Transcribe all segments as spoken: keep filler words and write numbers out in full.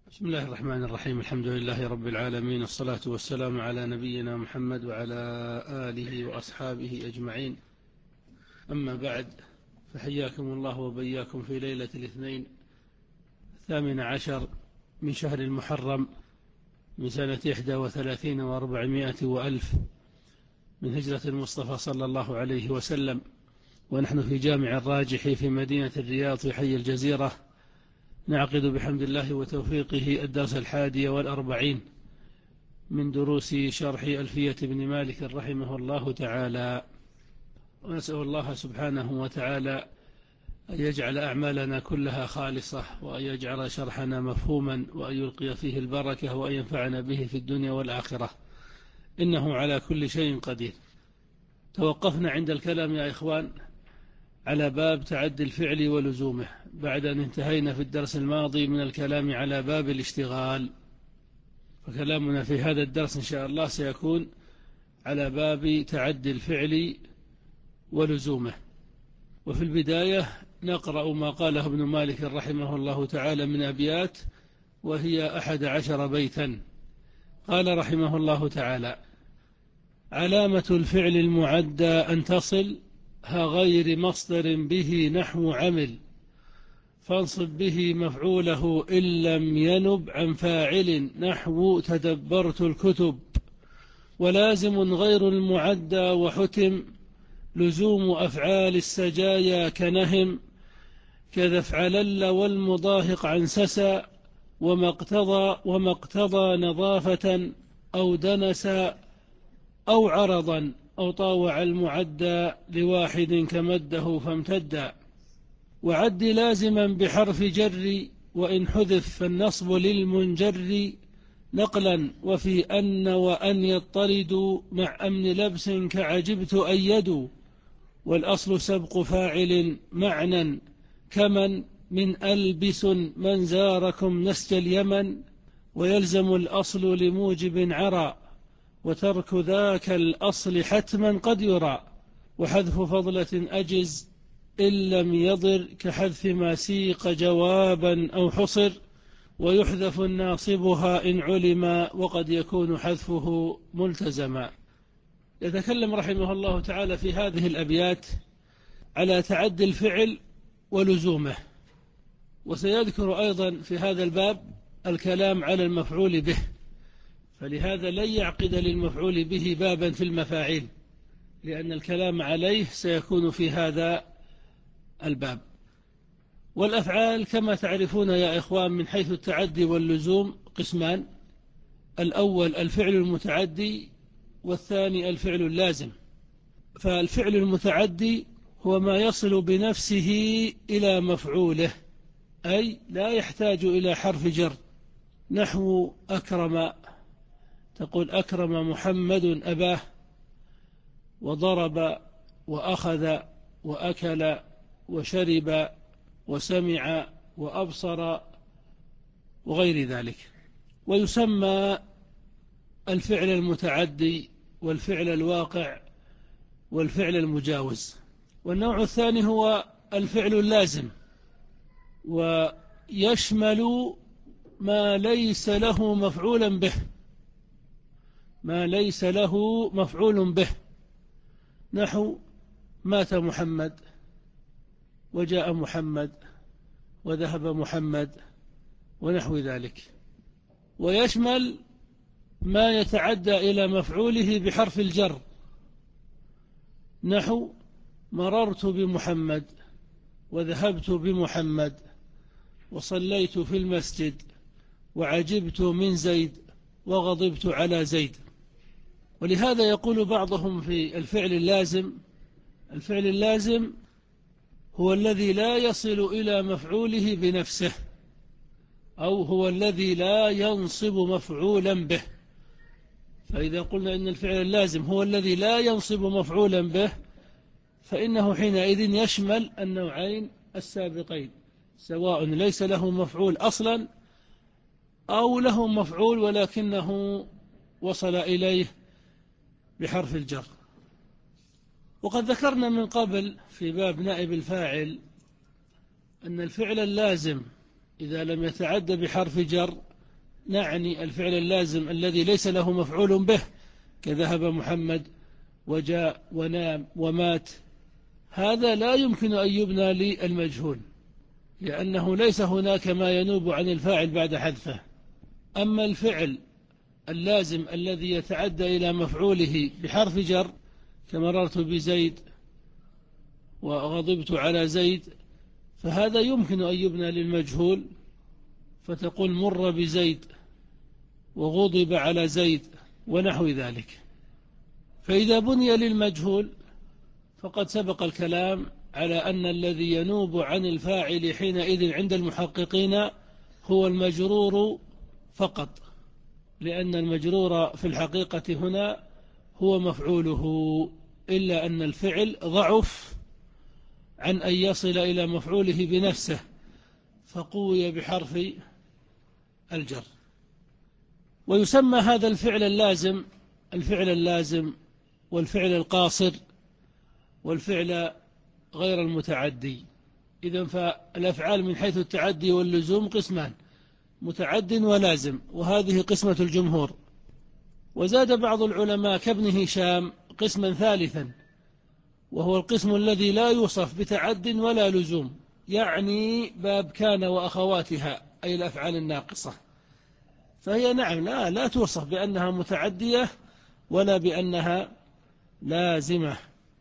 بسم الله الرحمن الرحيم. الحمد لله رب العالمين، والصلاة والسلام على نبينا محمد وعلى آله وأصحابه أجمعين. أما بعد، فحياكم الله وبياكم في ليلة الاثنين الثامن عشر من شهر المحرم من سنة إحدى وثلاثين وأربعمائة وألف من هجرة المصطفى صلى الله عليه وسلم، ونحن في جامع الراجح في مدينة الرياض في حي الجزيرة، نعقد بحمد الله وتوفيقه الدرس الحادي والأربعين من دروس شرح ألفية بن مالك رحمه الله تعالى. ونسأل الله سبحانه وتعالى أن يجعل أعمالنا كلها خالصة، وأن يجعل شرحنا مفهوما، وأن يلقي فيه البركة، وأن ينفعنا به في الدنيا والآخرة، إنه على كل شيء قدير. توقفنا عند الكلام يا إخوان على باب تعدي الفعل ولزومه، بعد أن انتهينا في الدرس الماضي من الكلام على باب الاشتغال، فكلامنا في هذا الدرس إن شاء الله سيكون على باب تعدي الفعل ولزومه. وفي البداية نقرأ ما قاله ابن مالك رحمه الله تعالى من أبيات، وهي أحد عشر بيتا. قال رحمه الله تعالى: علامة الفعل المعدى أن تصل ها غير مصدر به نحو عمل، فانصب به مفعوله إن لم ينب عن فاعل نحو تدبرت الكتب. ولازم غير المعدى وحتم لزوم أفعال السجايا كنهم، كذا افعلل والمضاهق عن سسا وما اقتضى, وما اقتضى نظافة أو دنسا أو عرضا أو طاوع المعدى لواحد كمده فامتدا. وعد لازما بحرف جر وإن حذف فالنصب للمنجر نقلا، وفي أن وأن يطرد مع أمن لبس كعجبت أيدوا. والأصل سبق فاعل معنى كمن من ألبس من زاركم نسج اليمن، ويلزم الأصل لموجب عرى وترك ذاك الأصل حتما قد يرى. وحذف فضلة أجز إن لم يضر كحذف ما سيق جوابا أو حصر، ويحذف ناصبها إن علم وقد يكون حذفه ملتزما. يتكلم رحمه الله تعالى في هذه الأبيات على تعدي الفعل ولزومه، وسيذكر أيضا في هذا الباب الكلام على المفعول به، فلهذا لن يعقد للمفعول به بابا في المفاعيل، لأن الكلام عليه سيكون في هذا الباب. والأفعال كما تعرفون يا إخوان من حيث التعدي واللزوم قسمان: الأول الفعل المتعدي، والثاني الفعل اللازم. فالفعل المتعدي هو ما يصل بنفسه إلى مفعوله، أي لا يحتاج إلى حرف جر، نحو أكرم، تقول أكرم محمد أباه، وضرب وأخذ وأكل وشرب وسمع وأبصر وغير ذلك. ويسمى الفعل المتعدي والفعل الواقع والفعل المجاوز. والنوع الثاني هو الفعل اللازم، ويشمل ما ليس له مفعولا به، ما ليس له مفعول به، نحو مات محمد وجاء محمد وذهب محمد ونحو ذلك. ويشمل ما يتعدى إلى مفعوله بحرف الجر، نحو مررت بمحمد وذهبت بمحمد وصليت في المسجد وعجبت من زيد وغضبت على زيد. ولهذا يقول بعضهم في الفعل اللازم: الفعل اللازم هو الذي لا يصل إلى مفعوله بنفسه، أو هو الذي لا ينصب مفعولا به. فإذا قلنا إن الفعل اللازم هو الذي لا ينصب مفعولا به، فإنه حينئذ يشمل النوعين السابقين، سواء ليس له مفعول أصلا أو له مفعول ولكنه وصل إليه بحرف الجر. وقد ذكرنا من قبل في باب نائب الفاعل أن الفعل اللازم إذا لم يتعد بحرف جر نعني الفعل اللازم الذي ليس له مفعول به، كذهب محمد وجاء ونام ومات، هذا لا يمكن أن يبنى للمجهول، لأنه ليس هناك ما ينوب عن الفاعل بعد حذفه. أما الفعل اللازم الذي يتعدى إلى مفعوله بحرف جر، كمررت بزيد وغضبت على زيد، فهذا يمكن أن يبنى للمجهول، فتقول مر بزيد وغضب على زيد ونحو ذلك. فإذا بني للمجهول فقد سبق الكلام على أن الذي ينوب عن الفاعل حينئذ عند المحققين هو المجرور فقط، لأن المجرور في الحقيقة هنا هو مفعوله، إلا أن الفعل ضعف عن أن يصل إلى مفعوله بنفسه، فقوي بحرف الجر. ويسمى هذا الفعل اللازم الفعل اللازم والفعل القاصر والفعل غير المتعدي. إذن فالأفعال من حيث التعدي واللزوم قسمان: متعد ولازم، وهذه قسمة الجمهور. وزاد بعض العلماء كابن هشام قسما ثالثا، وهو القسم الذي لا يوصف بتعد ولا لزوم، يعني باب كان وأخواتها، أي الأفعال الناقصة، فهي نعم لا, لا توصف بأنها متعدية ولا بأنها لازمة،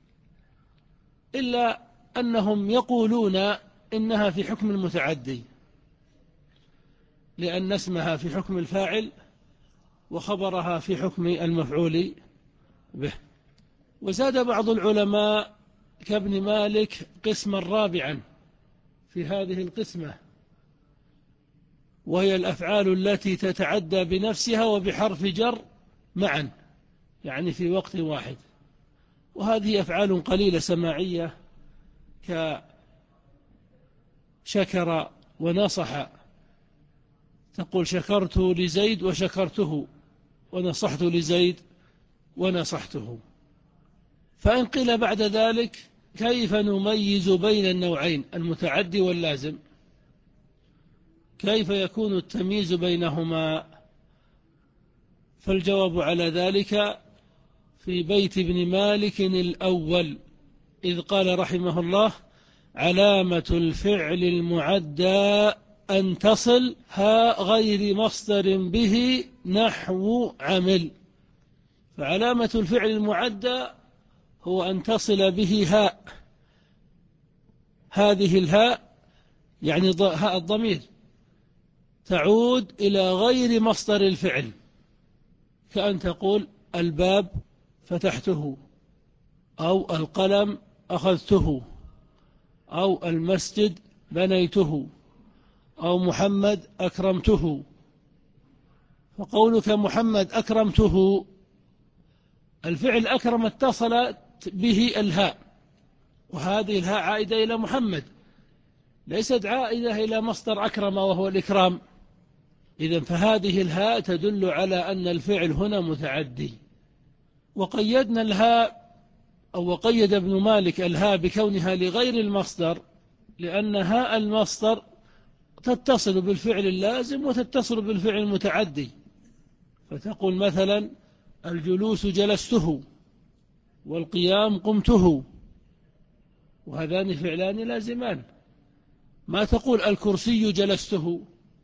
إلا أنهم يقولون إنها في حكم المتعدي، لأن اسمها في حكم الفاعل وخبرها في حكم المفعول به. وزاد بعض العلماء كابن مالك قسما رابعا في هذه القسمة، وهي الأفعال التي تتعدى بنفسها وبحرف جر معا، يعني في وقت واحد. وهذه أفعال قليلة سماعية، كشكر ونصح، تقول شكرت لزيد وشكرته، ونصحت لزيد ونصحته. فإن قيل بعد ذلك كيف نميز بين النوعين المتعدي واللازم؟ كيف يكون التمييز بينهما؟ فالجواب على ذلك في بيت ابن مالك الأول، إذ قال رحمه الله: علامة الفعل المعدى أن تصل ها غير مصدر به نحو عمل. فعلامة الفعل المعدى هو أن تصل به هاء، هذه الهاء يعني هاء الضمير تعود إلى غير مصدر الفعل، كأن تقول الباب فتحته، أو القلم أخذته، أو المسجد بنيته، أو محمد أكرمته. فقولك محمد أكرمته، الفعل أكرم اتصلت به الهاء، وهذه الهاء عائدة إلى محمد، ليست عائدة إلى مصدر أكرم وهو الإكرام. إذن فهذه الهاء تدل على أن الفعل هنا متعدي. وقيدنا الهاء أو وقيد ابن مالك الهاء بكونها لغير المصدر، لأن هاء المصدر تتصل بالفعل اللازم وتتصل بالفعل المتعدي، فتقول مثلا الجلوس جلسته، والقيام قمته، وهذان فعلان لازمان. ما تقول الكرسي جلسته،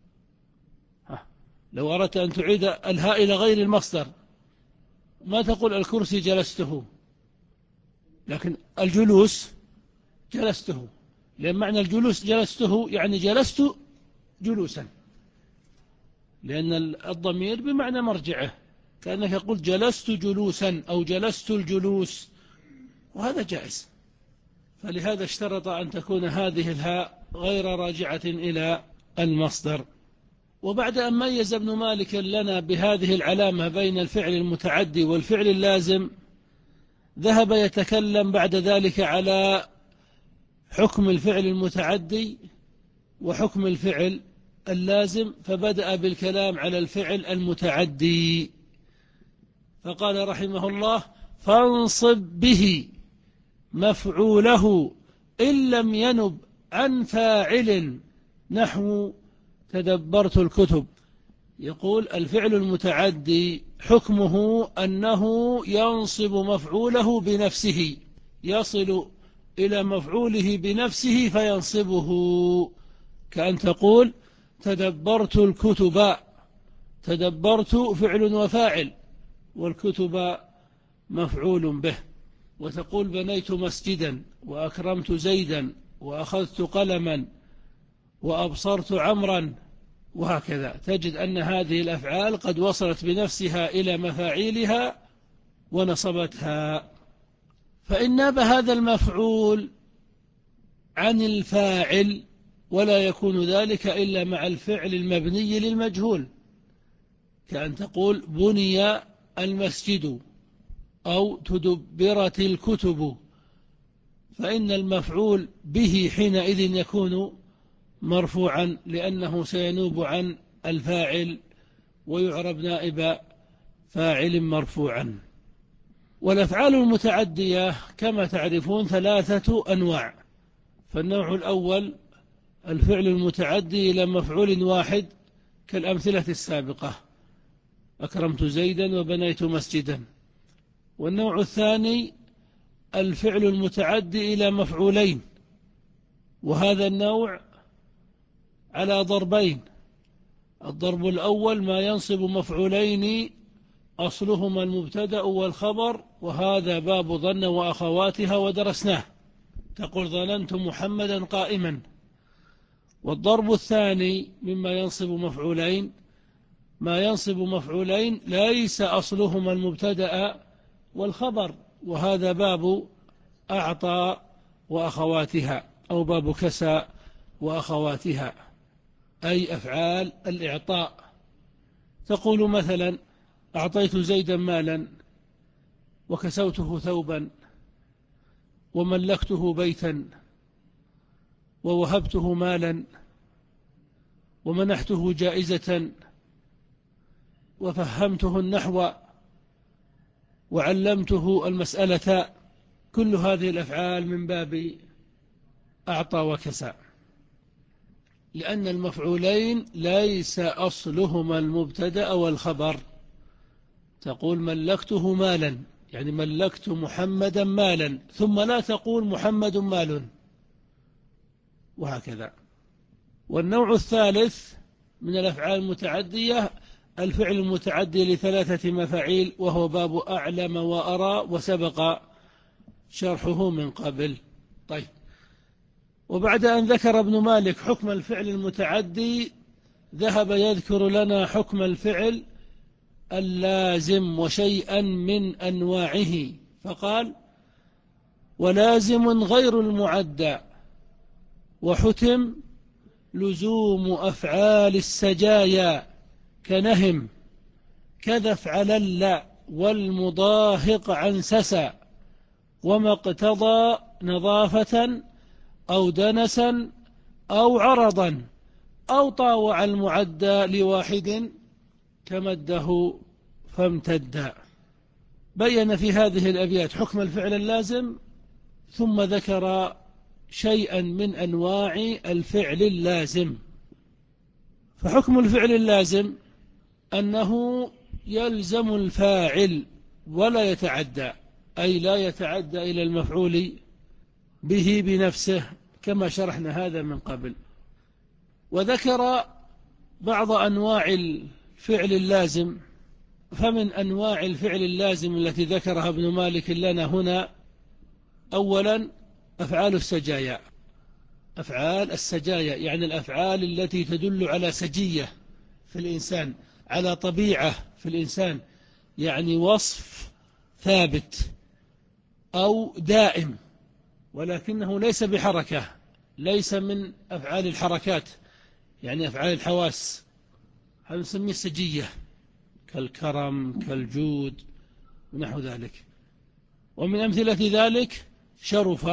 لو أردت أن تعيد الهاء إلى غير المصدر ما تقول الكرسي جلسته، لكن الجلوس جلسته، لأن معنى الجلوس جلسته يعني جلست جلوسا، لأن الضمير بمعنى مرجعه، كأنك قلت جلست جلوسا أو جلست الجلوس، وهذا جائز. فلهذا اشترط أن تكون هذه الهاء غير راجعة إلى المصدر. وبعد أن ميز ابن مالك لنا بهذه العلامة بين الفعل المتعدي والفعل اللازم، ذهب يتكلم بعد ذلك على حكم الفعل المتعدي وحكم الفعل اللازم، فبدأ بالكلام على الفعل المتعدي، فقال رحمه الله: فانصب به مفعوله إن لم ينب عن فاعل، نحو تدبرت الكتب. يقول الفعل المتعدي حكمه أنه ينصب مفعوله بنفسه، يصل إلى مفعوله بنفسه فينصبه، كأن تقول تدبرت الكتب، تدبرت فعل وفاعل والكتب مفعول به. وتقول بنيت مسجدا وأكرمت زيدا وأخذت قلما وأبصرت عمرا، وهكذا تجد أن هذه الأفعال قد وصلت بنفسها إلى مفاعيلها ونصبتها. فإن ناب هذا المفعول عن الفاعل ولا يكون ذلك إلا مع الفعل المبني للمجهول، كأن تقول بني المسجد أو تدبرت الكتب، فإن المفعول به حينئذ يكون مرفوعا لأنه سينوب عن الفاعل ويعرب نائب فاعل مرفوعا. والأفعال المتعدية كما تعرفون ثلاثة أنواع. فالنوع الأول الفعل المتعدي إلى مفعول واحد كالأمثلة السابقة، أكرمت زيدا وبنيت مسجدا. والنوع الثاني الفعل المتعدي إلى مفعولين، وهذا النوع على ضربين. الضرب الأول ما ينصب مفعولين أصلهما المبتدأ والخبر، وهذا باب ظن وأخواتها ودرسناه، تقول ظننت محمدا قائما. والضرب الثاني مما ينصب مفعولين ما ينصب مفعولين ليس أصلهما المبتدأ والخبر، وهذا باب أعطى وأخواتها أو باب كسى وأخواتها، أي أفعال الإعطاء. تقول مثلا أعطيت زيدا مالا وكسوته ثوبا وملكته بيتا ووهبته مالا ومنحته جائزة وفهمته النحو وعلمته المسألة. كل هذه الأفعال من باب أعطى وكسى، لأن المفعولين ليس أصلهما المبتدأ والخبر. تقول ملكته مالا يعني ملكت محمدا مالا، ثم لا تقول محمد مال، وهكذا. والنوع الثالث من الأفعال المتعدية الفعل المتعدي لثلاثة مفاعيل، وهو باب أعلم وأرى، وسبق شرحه من قبل. طيب، وبعد أن ذكر ابن مالك حكم الفعل المتعدي ذهب يذكر لنا حكم الفعل اللازم وشيئا من أنواعه، فقال ولازم غير المعدى وحتم لزوم أفعال السجايا كنهم كذا افعلل والمضاهق عن سسا وما اقتضى نظافة أو دنسا أو عرضا أو طاوع المعدى لواحد كمده فامتد. بين في هذه الأبيات حكم الفعل اللازم، ثم ذكر شيئا من أنواع الفعل اللازم. فحكم الفعل اللازم أنه يلزم الفاعل ولا يتعدى، أي لا يتعدى إلى المفعول به بنفسه، كما شرحنا هذا من قبل. وذكر بعض أنواع الفعل اللازم. فمن أنواع الفعل اللازم التي ذكرها ابن مالك لنا هنا أولا أفعال السجايا. أفعال السجايا يعني الأفعال التي تدل على سجية في الإنسان، على طبيعة في الإنسان، يعني وصف ثابت أو دائم ولكنه ليس بحركة، ليس من أفعال الحركات، يعني أفعال الحواس، هذا نسميه سجية كالكرم كالجود ونحو ذلك. ومن أمثلة ذلك شرف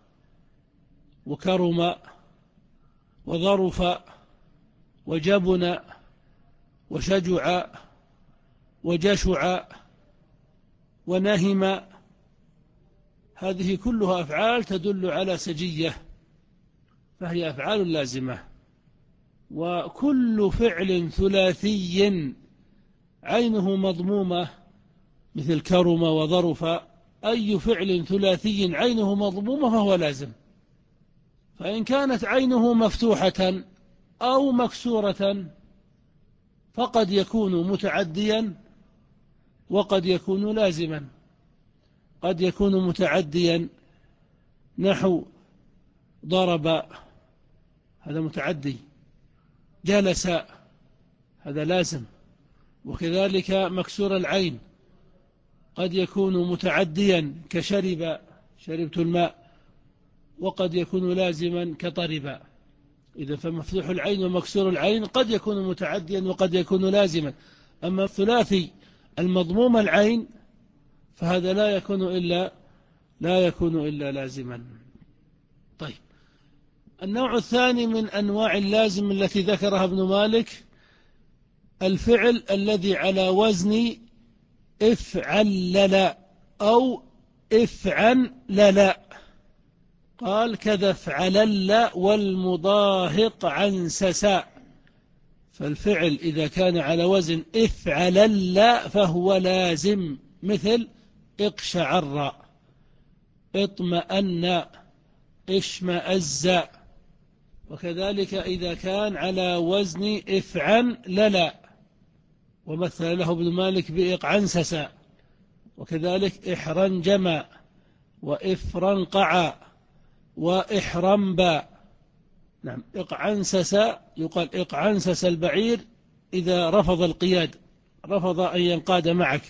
وكرم وظرف وجبن وشجع وجشع ونهم، هذه كلها أفعال تدل على سجية، فهي أفعال لازمة. وكل فعل ثلاثي عينه مضمومة مثل كرم وظرف، أي فعل ثلاثي عينه مضمومة فهو لازم. فإن كانت عينه مفتوحة أو مكسورة فقد يكون متعديا وقد يكون لازما. قد يكون متعديا نحو ضرب، هذا متعدي. جلس، هذا لازم. وكذلك مكسور العين قد يكون متعديا كشرب، شربت الماء، وقد يكون لازما كطرب. إذا فمفتوح العين ومكسور العين قد يكون متعديا وقد يكون لازما. أما الثلاثي المضموم العين فهذا لا يكون إلا لا يكون إلا لازما. طيب، النوع الثاني من أنواع اللازم التي ذكرها ابن مالك الفعل الذي على وزن افعلل أو افعنلل. قال كذا افعلل والمضاهق عنسسا. فالفعل إذا كان على وزن افعلل فهو لازم، مثل اقشعر، اطمأن، اشمأز. وكذلك إذا كان على وزن افعنلل، ومثل له ابن مالك بإقعنسسا. وكذلك إحرنجم وإفرنقع وإحرنبا. نعم، إقعنسس يقال إقعنسس البعير إذا رفض القياد، رفض أن ينقاد معك.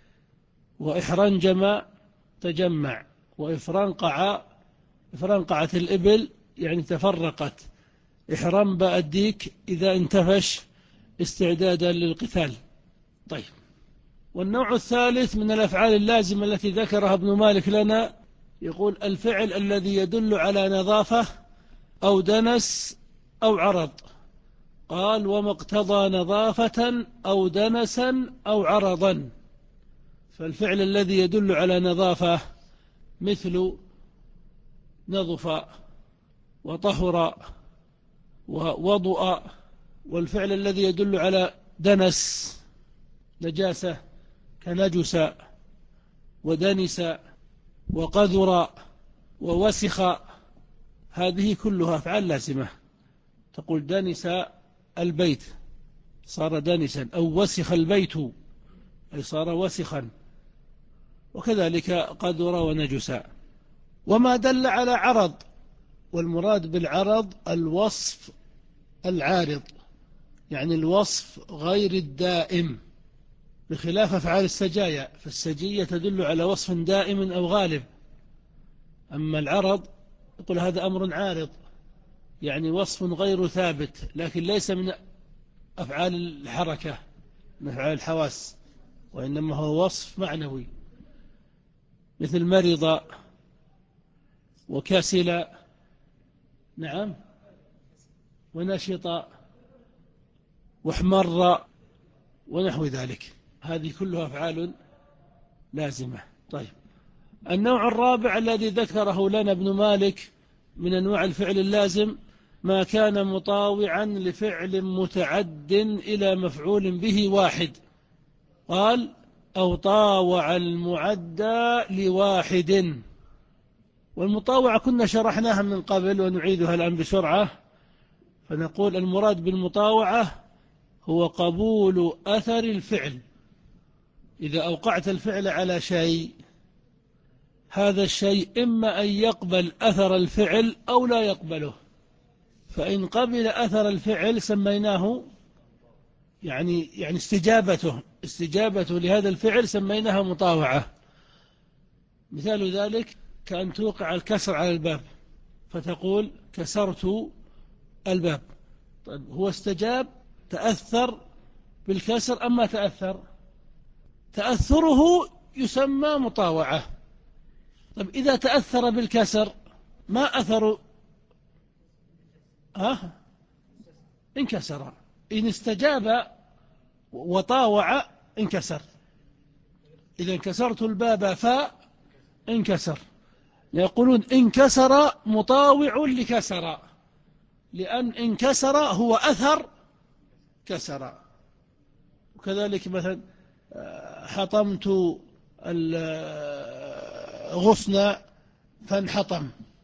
وإحرنجم تجمع، وإفرنقع إفرنقعت الإبل يعني تفرقت. إحرنبا الديك إذا انتفش استعدادا للقتال. طيب، والنوع الثالث من الأفعال اللازمة التي ذكرها ابن مالك لنا يقول الفعل الذي يدل على نظافة أو دنس أو عرض. قال وما اقتضى نظافة أو دنسا أو عرضا. فالفعل الذي يدل على نظافة مثل نظف وطهر ووضؤ. والفعل الذي يدل على دنس نجاسة كنجس ودنس وقذر ووسخ. هذه كلها أفعال لازمة. تقول دنس البيت صار دنسا، أو وسخ البيت أي صار وسخا. وكذلك قذر ونجس. وما دل على عرض، والمراد بالعرض الوصف العارض، يعني الوصف غير الدائم، بخلاف أفعال السجايا. فالسجية تدل على وصف دائم أو غالب. أما العرض يقول هذا أمر عارض، يعني وصف غير ثابت، لكن ليس من أفعال الحركة، من أفعال الحواس، وإنما هو وصف معنوي، مثل مرض وكسل، نعم، ونشط واحمر ونحو ذلك. هذه كلها أفعال لازمة. طيب، النوع الرابع الذي ذكره لنا ابن مالك من أنواع الفعل اللازم ما كان مطاوعا لفعل متعد إلى مفعول به واحد. قال أو طاوع المعدى لواحد. والمطاوعة كنا شرحناها من قبل ونعيدها الآن بسرعة. فنقول المراد بالمطاوعة هو قبول أثر الفعل. إذا أوقعت الفعل على شيء، هذا الشيء إما أن يقبل أثر الفعل أو لا يقبله. فإن قبل أثر الفعل سميناه يعني يعني استجابته استجابته لهذا الفعل سميناها مطاوعة. مثال ذلك كأن توقع الكسر على الباب فتقول كسرت الباب. طيب، هو استجاب، تأثر بالكسر أما تأثر، تأثره يسمى مطاوعة. طيب، إذا تأثر بالكسر ما أثر؟ ها؟ انكسر. إن استجاب وطاوع انكسر. إذا انكسرت الباب فانكسر. يقولون انكسر مطاوع لكسر. لأن انكسر هو أثر كسر. وكذلك مثلا حطمت الغصن فانحطم،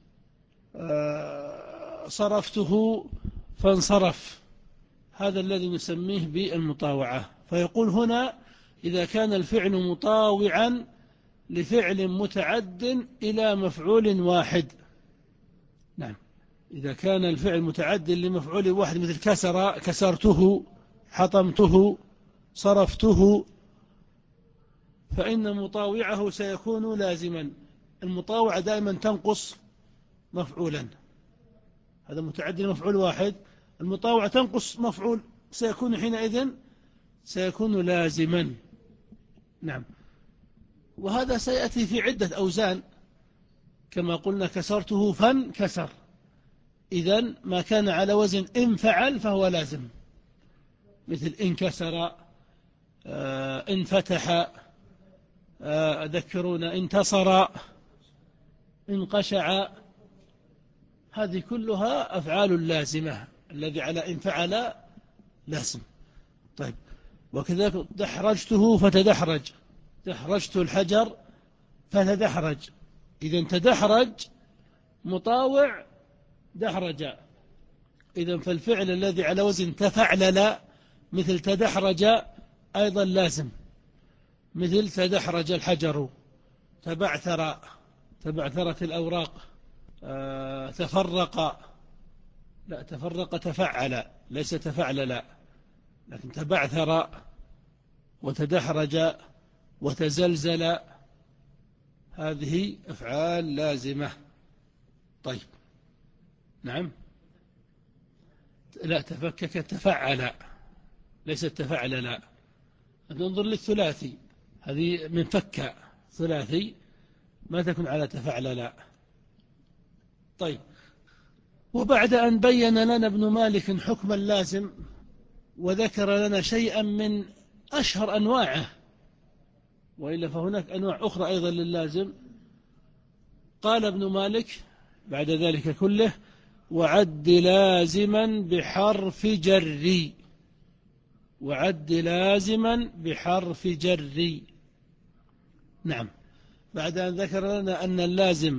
صرفته فانصرف، هذا الذي نسميه بالمطاوعة. فيقول هنا إذا كان الفعل مطاوعا لفعل متعد إلى مفعول واحد. نعم، إذا كان الفعل متعد لمفعول واحد مثل كسر، كسرته، حطمته، صرفته، فإن مطاوعه سيكون لازما. المطاوعة دائما تنقص مفعولا، هذا متعد لمفعول واحد، المطاوعة تنقص مفعول، سيكون حينئذ سيكون لازما. نعم، وهذا سيأتي في عدة أوزان كما قلنا كسرته فانكسر، إذن ما كان على وزن إن فعل فهو لازم، مثل انكسر، آه انفتح، آه ذكرون انتصر، انقشع، هذه كلها أفعال لازمة، الذي على إن فعل لازم. طيب، وكذلك دحرجته فتدحرج، دحرجت الحجر فتدحرج، إذن تدحرج مطاوع دحرج، إذن فالفعل الذي على وزن تفعلل مثل تدحرج أيضا لازم، مثل تدحرج الحجر، تبعثر، تبعثرت الأوراق، آه تفرق، لا تفرق تفعل ليس تفعلل، لكن تبعثر وتدحرج وتزلزل، هذه أفعال لازمة. طيب، نعم، لا تفكك تفعل ليس تفعل، لا ننظر للثلاثي، هذه من فك ثلاثي ما تكون على تفعل، لا. طيب، وبعد أن بين لنا ابن مالك حكم اللازم وذكر لنا شيئا من أشهر أنواعه، وإلا فهناك أنواع أخرى أيضا لللازم، قال ابن مالك بعد ذلك كله: وعد لازما بحرف جر، وعد لازما بحرف جر. نعم، بعد أن ذكر لنا أن اللازم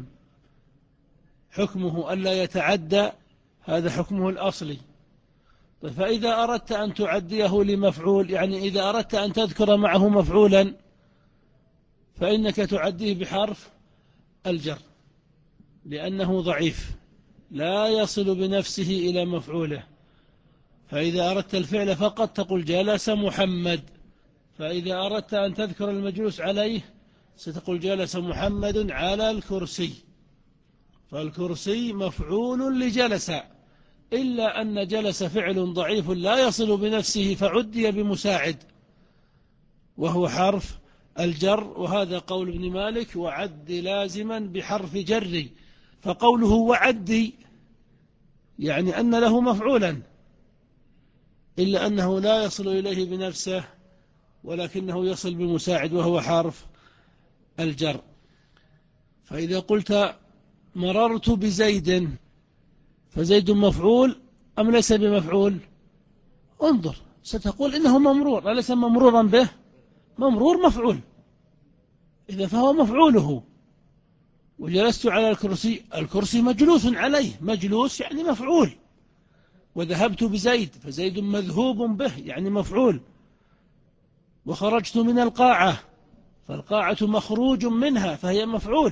حكمه ألا يتعدى، هذا حكمه الأصلي. طيب، فإذا أردت أن تعديه لمفعول، يعني إذا أردت أن تذكر معه مفعولا، فإنك تعديه بحرف الجر، لأنه ضعيف لا يصل بنفسه إلى مفعوله. فإذا أردت الفعل فقط تقول جلس محمد، فإذا أردت أن تذكر المجلوس عليه ستقول جلس محمد على الكرسي، فالكرسي مفعول لجلس، إلا أن جلس فعل ضعيف لا يصل بنفسه فعدي بمساعد وهو حرف الجر، وهذا قول ابن مالك: وعد لازما بحرف جر. فقوله وعدي يعني أن له مفعولا، إلا أنه لا يصل إليه بنفسه ولكنه يصل بمساعد وهو حرف الجر. فإذا قلت مررت بزيد، فزيد مفعول أم ليس بمفعول؟ انظر، ستقول إنه ممرور، أليس ممرورا به؟ ممرور مفعول، إذا فهو مفعوله. وجلست على الكرسي، الكرسي مجلوس عليه، مجلوس يعني مفعول. وذهبت بزيد، فزيد مذهوب به يعني مفعول. وخرجت من القاعة، فالقاعة مخروج منها فهي مفعول،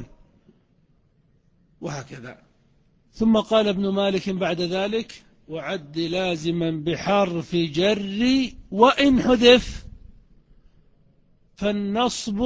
وهكذا. ثم قال ابن مالك بعد ذلك: وعد لازما بحرف جر وإن حذف فالنصب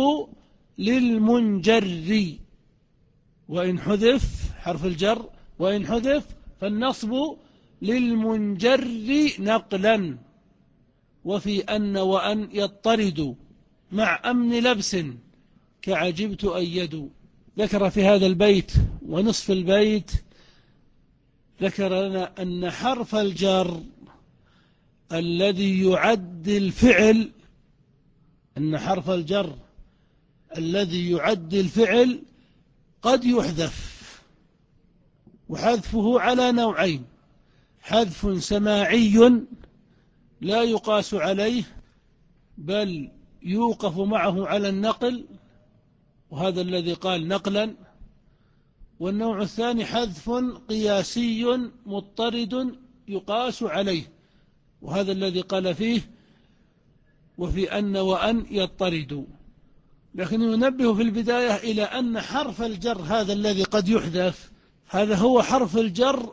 للمنجر. وإن حذف حرف الجر، وإن حذف فالنصب للمنجر نقلا. وفي أن وأن يطرد مع أمن لبس كعجبت أيد. ذكر في هذا البيت ونصف البيت، ذكر لنا أن حرف الجر الذي يعد الفعل، أن حرف الجر الذي يعد الفعل قد يحذف، وحذفه على نوعين: حذف سماعي لا يقاس عليه بل يوقف معه على النقل، وهذا الذي قال نقلا. والنوع الثاني حذف قياسي مضطرد يقاس عليه، وهذا الذي قال فيه وفي أن وأن يضطرد. لكن ينبه في البداية إلى أن حرف الجر هذا الذي قد يحذف، هذا هو حرف الجر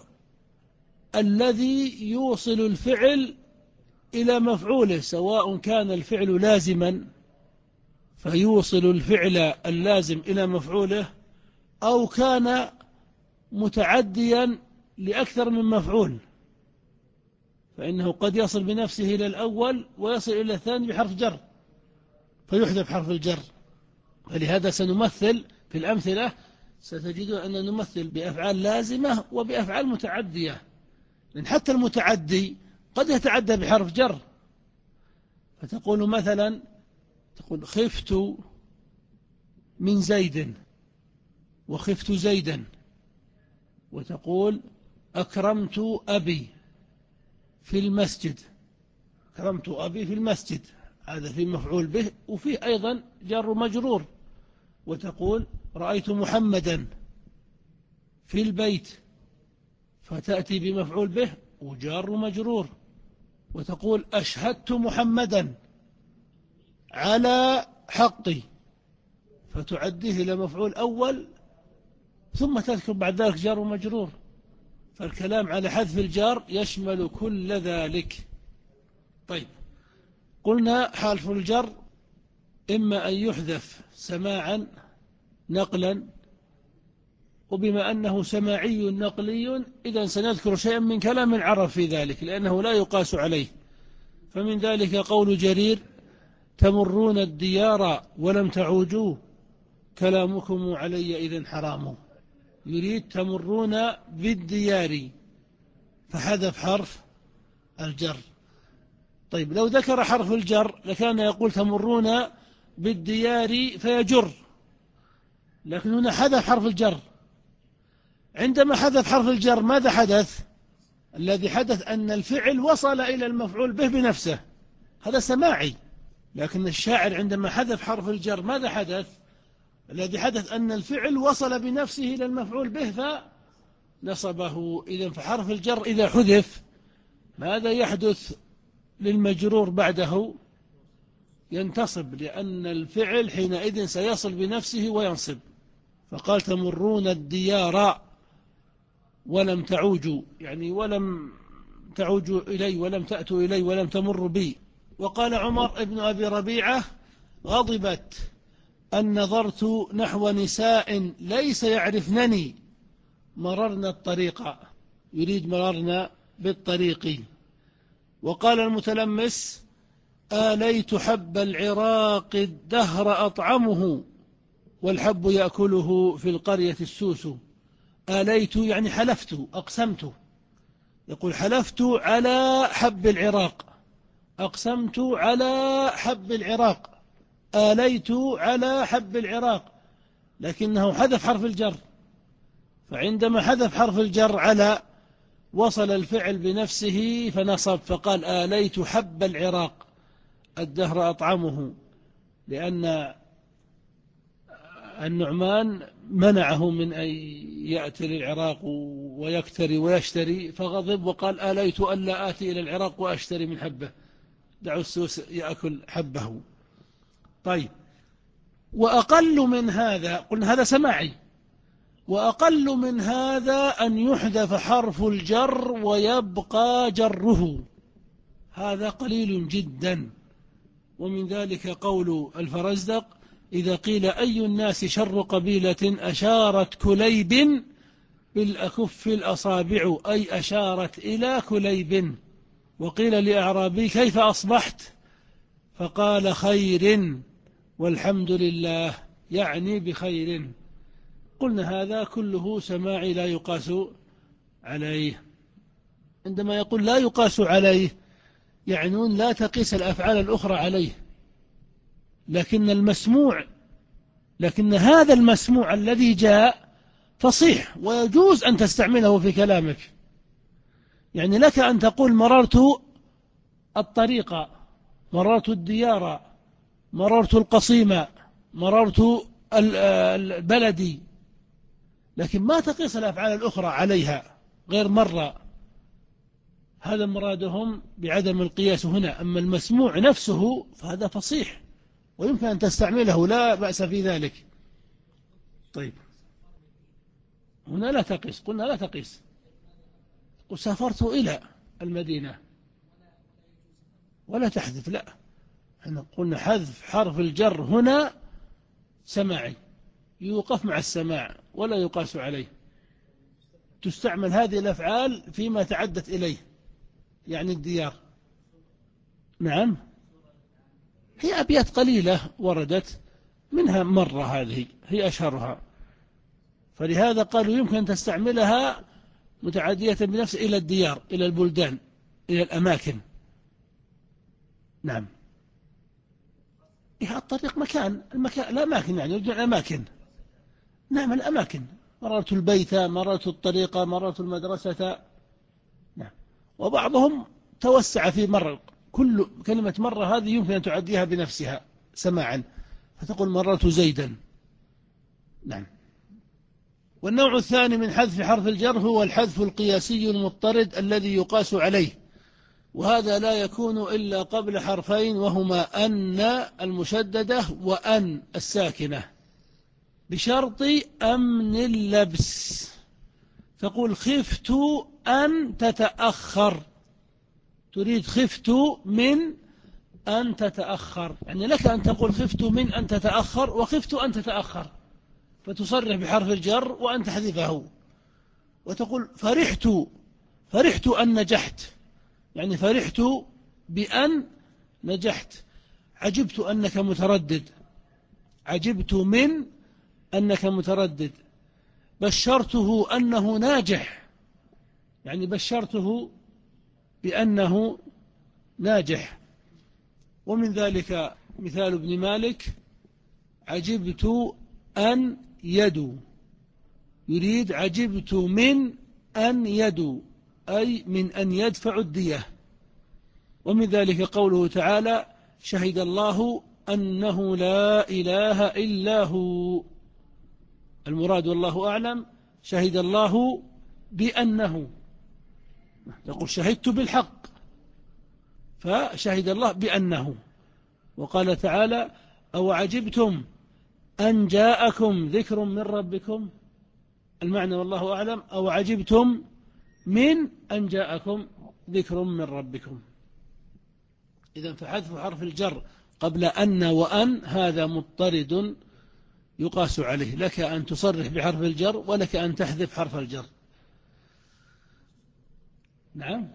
الذي يوصل الفعل إلى مفعوله، سواء كان الفعل لازما فيوصل الفعل اللازم إلى مفعوله، أو كان متعديا لأكثر من مفعول، فإنه قد يصل بنفسه إلى الأول ويصل إلى الثاني بحرف جر فيحذف حرف الجر. فلهذا سنمثل في الأمثلة، ستجدون أن نمثل بأفعال لازمة وبأفعال متعدية، لأن حتى المتعدي قد يتعدى بحرف جر. فتقول مثلا تقول خفت من زيد وخفت زيدا، وتقول أكرمت أبي في المسجد، أكرمت أبي في المسجد، هذا في مفعول به وفيه أيضا جر مجرور. وتقول رأيت محمدا في البيت، فتأتي بمفعول به وجار مجرور. وتقول أشهدت محمدا على حقي، فتعديه إلى مفعول أول ثم تذكر بعد ذلك جار مجرور. فالكلام على حذف الجار يشمل كل ذلك. طيب، قلنا حرف الجر إما أن يحذف سماعا نقلا، وبما أنه سماعي نقلي إذن سنذكر شيئا من كلام العرب في ذلك، لأنه لا يقاس عليه. فمن ذلك قول جرير تمرون الديار ولم تعوجوا كلامكم علي إذن حرام، يريد تمرون بالديار فحذف حرف الجر. طيب، لو ذكر حرف الجر لكان يقول تمرون بالديار فيجر، لكن هنا حذف حرف الجر. عندما حذف حرف الجر ماذا حدث؟ الذي حدث أن الفعل وصل إلى المفعول به بنفسه، هذا سماعي. لكن الشاعر عندما حذف حرف الجر ماذا حدث؟ الذي حدث أن الفعل وصل بنفسه إلى المفعول به فنصبه. إذن فحرف الجر إذا حذف ماذا يحدث للمجرور بعده؟ ينتصب، لأن الفعل حينئذ سيصل بنفسه وينصب. فقال تمرون الديار ولم تعوجوا، يعني ولم تعوجوا إلي ولم تأتوا إلي ولم تمروا بي. وقال عمر ابن أبي ربيعة غضبت أن نظرت نحو نساء ليس يعرفنني مررنا الطريق، يريد مررنا بالطريق. وقال المتلمس آليت حب العراق الدهر أطعمه والحب يأكله في القرية السوس. آليت يعني حلفت، أقسمت، يقول حلفت على حب العراق، أقسمت على حب العراق، آليت على حب العراق، لكنه حذف حرف الجر. فعندما حذف حرف الجر على وصل الفعل بنفسه فنصب، فقال آليت حب العراق الدهر أطعمه، لأن النعمان منعه من أن يأتي للعراق ويكتري ويشتري، فغضب وقال آليت ألا آتي إلى العراق وأشتري من حبه، دعوا السوس يأكل حبه. طيب، وأقل من هذا، قلنا هذا سماعي، وأقل من هذا أن يحذف حرف الجر ويبقى جره، هذا قليل جدا. ومن ذلك قول الفرزدق إذا قيل أي الناس شر قبيلة أشارت كليب بالأكف الأصابع، أي أشارت إلى كليب. وقيل لأعرابي كيف أصبحت؟ فقال خير والحمد لله، يعني بخير. قلنا هذا كله سماعي لا يقاس عليه. عندما يقول لا يقاس عليه يعنون لا تقيس الأفعال الأخرى عليه، لكن المسموع لكن هذا المسموع الذي جاء فصيح ويجوز أن تستعمله في كلامك. يعني لك أن تقول مررت الطريق، مررت الديار، مررت القصيمة، مررت البلد، لكن ما تقيس الأفعال الأخرى عليها غير مرة. هذا مرادهم بعدم القياس هنا. أما المسموع نفسه فهذا فصيح ويمكن أن تستعمله، لا بأس في ذلك. طيب هنا لا تقيس، قلنا لا تقيس. قل سافرت إلى المدينة ولا تحذف، لا، احنا قلنا حذف حرف الجر هنا سماعي، يوقف مع السماع ولا يقاس عليه. تستعمل هذه الأفعال فيما تعدت إليه، يعني الديار. نعم، هي أبيات قليلة وردت، منها مرة، هذه هي أشهرها، فلهذا قالوا يمكن أن تستعملها متعدية بنفس إلى الديار، إلى البلدان، إلى الأماكن. نعم، إيه الطريق مكان، المكان الأماكن، يعني يرجع الأماكن. نعم الأماكن، مررت البيت، مررت الطريق، مررت المدرسة. نعم. وبعضهم توسع في مرة، كل كلمة مرة هذه يمكن أن تعديها بنفسها سماعا، فتقول مررت زيدا. نعم. والنوع الثاني من حذف حرف الجر هو الحذف القياسي المضطرد الذي يقاس عليه، وهذا لا يكون إلا قبل حرفين، وهما أن المشددة وأن الساكنة، بشرط أمن اللبس. تقول خفت أن تتأخر، تريد خفت من أن تتأخر، يعني لك أن تقول خفت من أن تتأخر وخفت أن تتأخر، فتصرح بحرف الجر وأن تحذفه. وتقول فرحت، فرحت أن نجحت، يعني فرحت بأن نجحت. عجبت أنك متردد، عجبت من أنك متردد. بشرته أنه ناجح، يعني بشرته بأنه ناجح. ومن ذلك مثال ابن مالك: عجبت أن يدوا، يريد عجبت من أن يدوا، أي من أن يدفع الدية. ومن ذلك قوله تعالى: شهد الله أنه لا إله إلا هو. المراد والله أعلم شهد الله بأنه، يقول شهدت بالحق، فشهد الله بأنه. وقال تعالى: أو عجبتم أن جاءكم ذكر من ربكم، المعنى والله أعلم أو عجبتم من أن جاءكم ذكر من ربكم. إذن فحذف حرف الجر قبل أن وأن هذا مضطرد يقاس عليه، لك أن تصرح بحرف الجر ولك أن تحذف حرف الجر. نعم،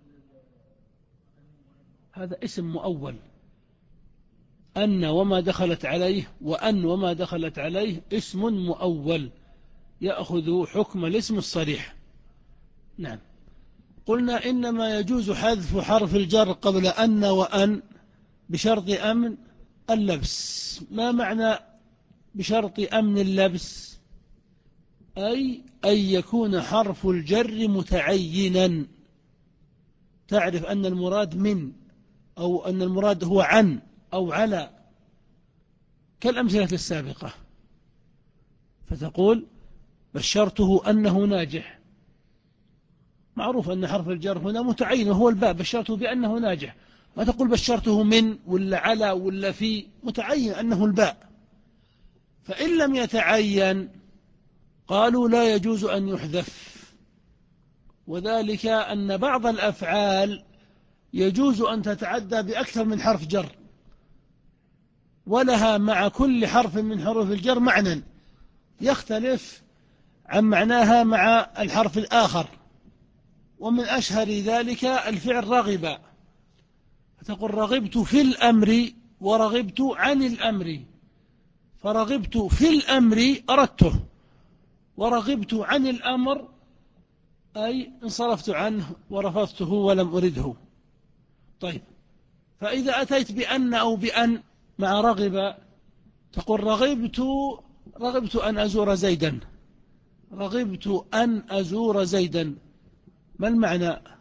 هذا اسم مؤول، أن وما دخلت عليه، وأن وما دخلت عليه اسم مؤول يأخذ حكم الاسم الصريح. نعم. قلنا إنما يجوز حذف حرف الجر قبل أن وأن بشرط أمن اللبس. ما معنى بشرط أمن اللبس؟ أي أن يكون حرف الجر متعينا، تعرف أن المراد من، أو أن المراد هو عن أو على، كالأمثلة السابقة. فتقول بشرته أنه ناجح، معروف أن حرف الجر هنا متعين وهو الباء، بشرته بأنه ناجح. ما تقول بشرته من ولا على ولا في، متعين أنه الباء. فإن لم يتعين قالوا لا يجوز أن يحذف، وذلك أن بعض الأفعال يجوز أن تتعدى بأكثر من حرف جر، ولها مع كل حرف من حروف الجر معنى يختلف عن معناها مع الحرف الآخر. ومن أشهر ذلك الفعل رغب، فتقول رغبت في الأمر ورغبت عن الأمر، فرغبت في الأمر أردته، ورغبت عن الأمر أي انصرفت عنه ورفضته ولم أرده. طيب، فإذا أتيت بأن أو بأن مع رغب تقول رغبت رغبت أن أزور زيدا، رغبت أن أزور زيدا. ما المعنى؟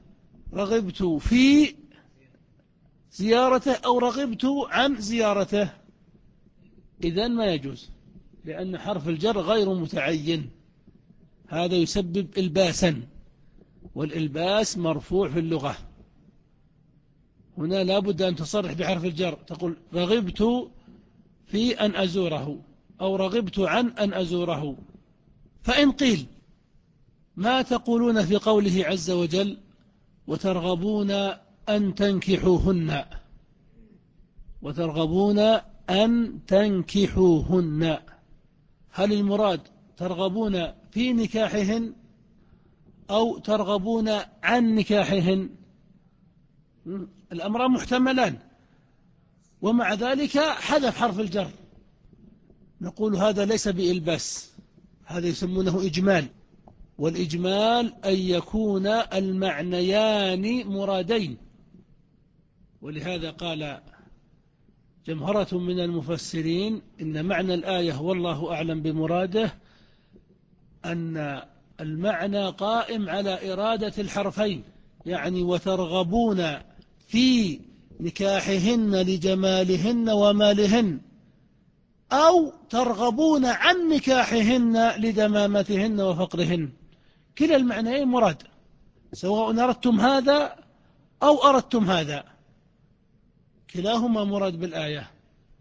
رغبت في زيارته أو رغبت عن زيارته، إذن ما يجوز، لأن حرف الجر غير متعين، هذا يسبب إلباسا، والإلباس مرفوع في اللغة. هنا لا بد أن تصرح بحرف الجر، تقول رغبت في أن أزوره أو رغبت عن أن أزوره. فإن قيل ما تقولون في قوله عز وجل وترغبون أن تنكحوهن، وترغبون أن تنكحوهن، هل المراد ترغبون في نكاحهن أو ترغبون عن نكاحهن؟ الأمران محتملان، ومع ذلك حذف حرف الجر. نقول هذا ليس بإلباس، هذا يسمونه إجمال، والإجمال أن يكون المعنيان مرادين. ولهذا قال جمهرة من المفسرين إن معنى الآية والله أعلم بمراده أن المعنى قائم على إرادة الحرفين، يعني وترغبون في نكاحهن لجمالهن ومالهن، أو ترغبون عن نكاحهن لدمامتهن وفقرهن، كلا المعنيين مراد، سواء أردتم هذا أو أردتم هذا، كلاهما مراد بالآية.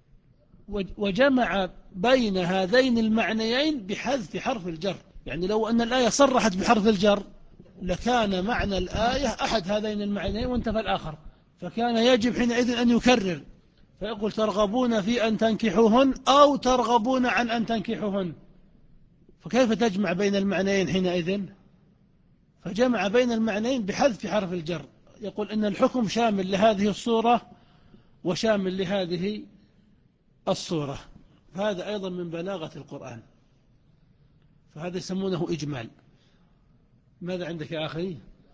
وجمع بين هذين المعنيين بحذف حرف الجر، يعني لو أن الآية صرحت بحرف الجر لكان معنى الآية أحد هذين المعنيين وانتفى الآخر، فكان يجب حينئذ أن يكرر فيقول ترغبون في أن تنكحوهن أو ترغبون عن أن تنكحوهن، فكيف تجمع بين المعنيين حينئذ؟ فجمع بين المعنيين بحذف حرف الجر، يقول إن الحكم شامل لهذه الصورة وشامل لهذه الصورة. فهذا أيضا من بلاغة القرآن، فهذا يسمونه إجمال. ماذا عندك يا أخي؟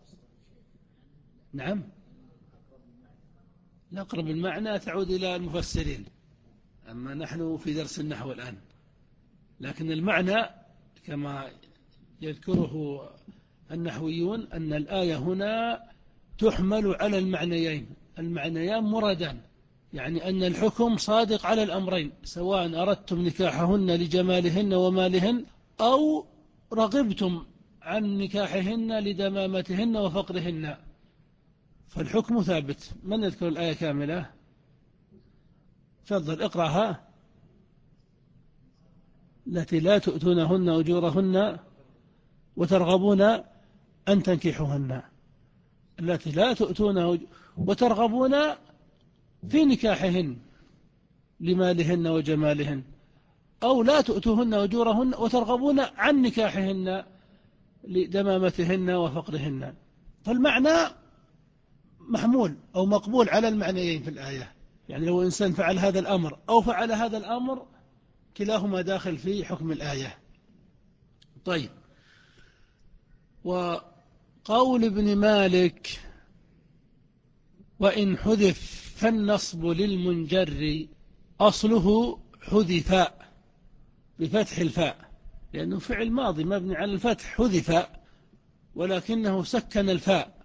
نعم، نقرب المعنى تعود إلى المفسرين، أما نحن في درس النحو الآن، لكن المعنى كما يذكره النحويون أن الآية هنا تحمل على المعنيين، المعنيان مرادان، يعني أن الحكم صادق على الأمرين، سواء أردتم نكاحهن لجمالهن ومالهن أو رغبتم عن نكاحهن لدمامتهن وفقرهن، فالحكم ثابت. من يذكر الآية كاملة؟ تفضل اقرأها. التي لا تؤتونهن أجورهن وترغبون أن تنكحوهن، التي لا تؤتون وترغبون في نكاحهن لمالهن وجمالهن، أو لا تؤتوهن أجورهن وترغبون عن نكاحهن لدمامتهن وفقرهن. فالمعنى محمول أو مقبول على المعنيين في الآية، يعني لو إنسان فعل هذا الأمر أو فعل هذا الأمر كلاهما داخل في حكم الآية. طيب، وقول ابن مالك وإن حذف فالنصب للمنجر، أصله حذف بفتح الفاء، لأنه فعل ماضي مبني على الفتح حذف، ولكنه سكن الفاء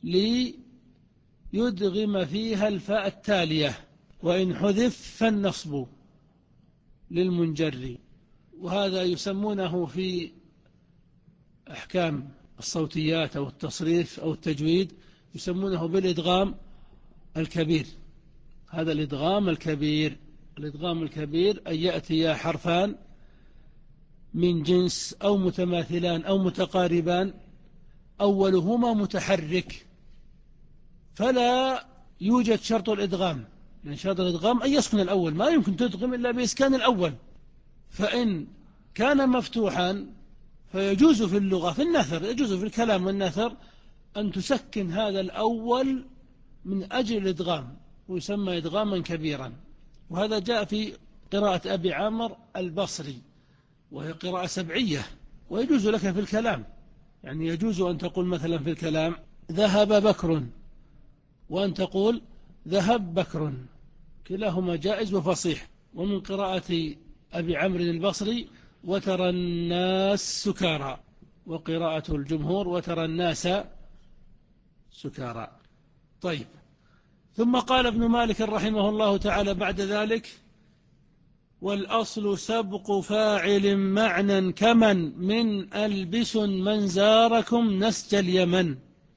ليدغم فيها الفاء التالية، وإن حذف فالنصب للمنجر. وهذا يسمونه في أحكام الصوتيات أو التصريف أو التجويد يسمونه بالإدغام الكبير. هذا الإدغام الكبير، الإدغام الكبير أن يأتي حرفان من جنس أو متماثلان أو متقاربان أولهما متحرك، فلا يوجد شرط الإدغام، يعني شرط الإدغام أن يسكن الأول، ما يمكن تدغم إلا بإسكان الأول. فإن كان مفتوحا فيجوز في اللغة في النثر، يجوز في الكلام والنثر أن تسكن هذا الأول من أجل الإدغام، ويسمى إدغاما كبيرا. وهذا جاء في قراءة أبي عامر البصري، وهي قراءة سبعية، ويجوز لك في الكلام، يعني يجوز أن تقول مثلا في الكلام ذهب بكر، وأن تقول ذهب بكر، كلاهما جائز وفصيح. ومن قراءة أبي عمرو البصري وترى الناس سكارى، وقراءة الجمهور وترى الناس سكارى. طيب، ثم قال ابن مالك رحمه الله تعالى بعد ذلك: والأصل سبق فاعل معنى كمن من ألبس من زاركم نسج اليمن.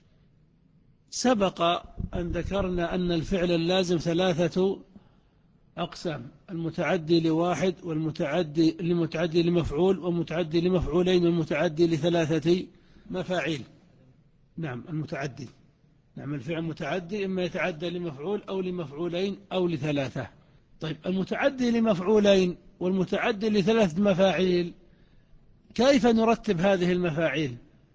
سبق أن ذكرنا أن الفعل اللازم ثلاثة أقسام: المتعدي لواحد، والمتعدي لمتعدي لمفعول، والمتعدي لمفعولين، والمتعدي لثلاثة مفاعيل. نعم، المتعدي. نعم، الفعل متعدي إما يتعدى لمفعول أو لمفعولين أو لثلاثة. طيب، المتعدي لمفعولين والمتعدي لثلاثة مفاعيل، كيف نرتب هذه المفاعيل؟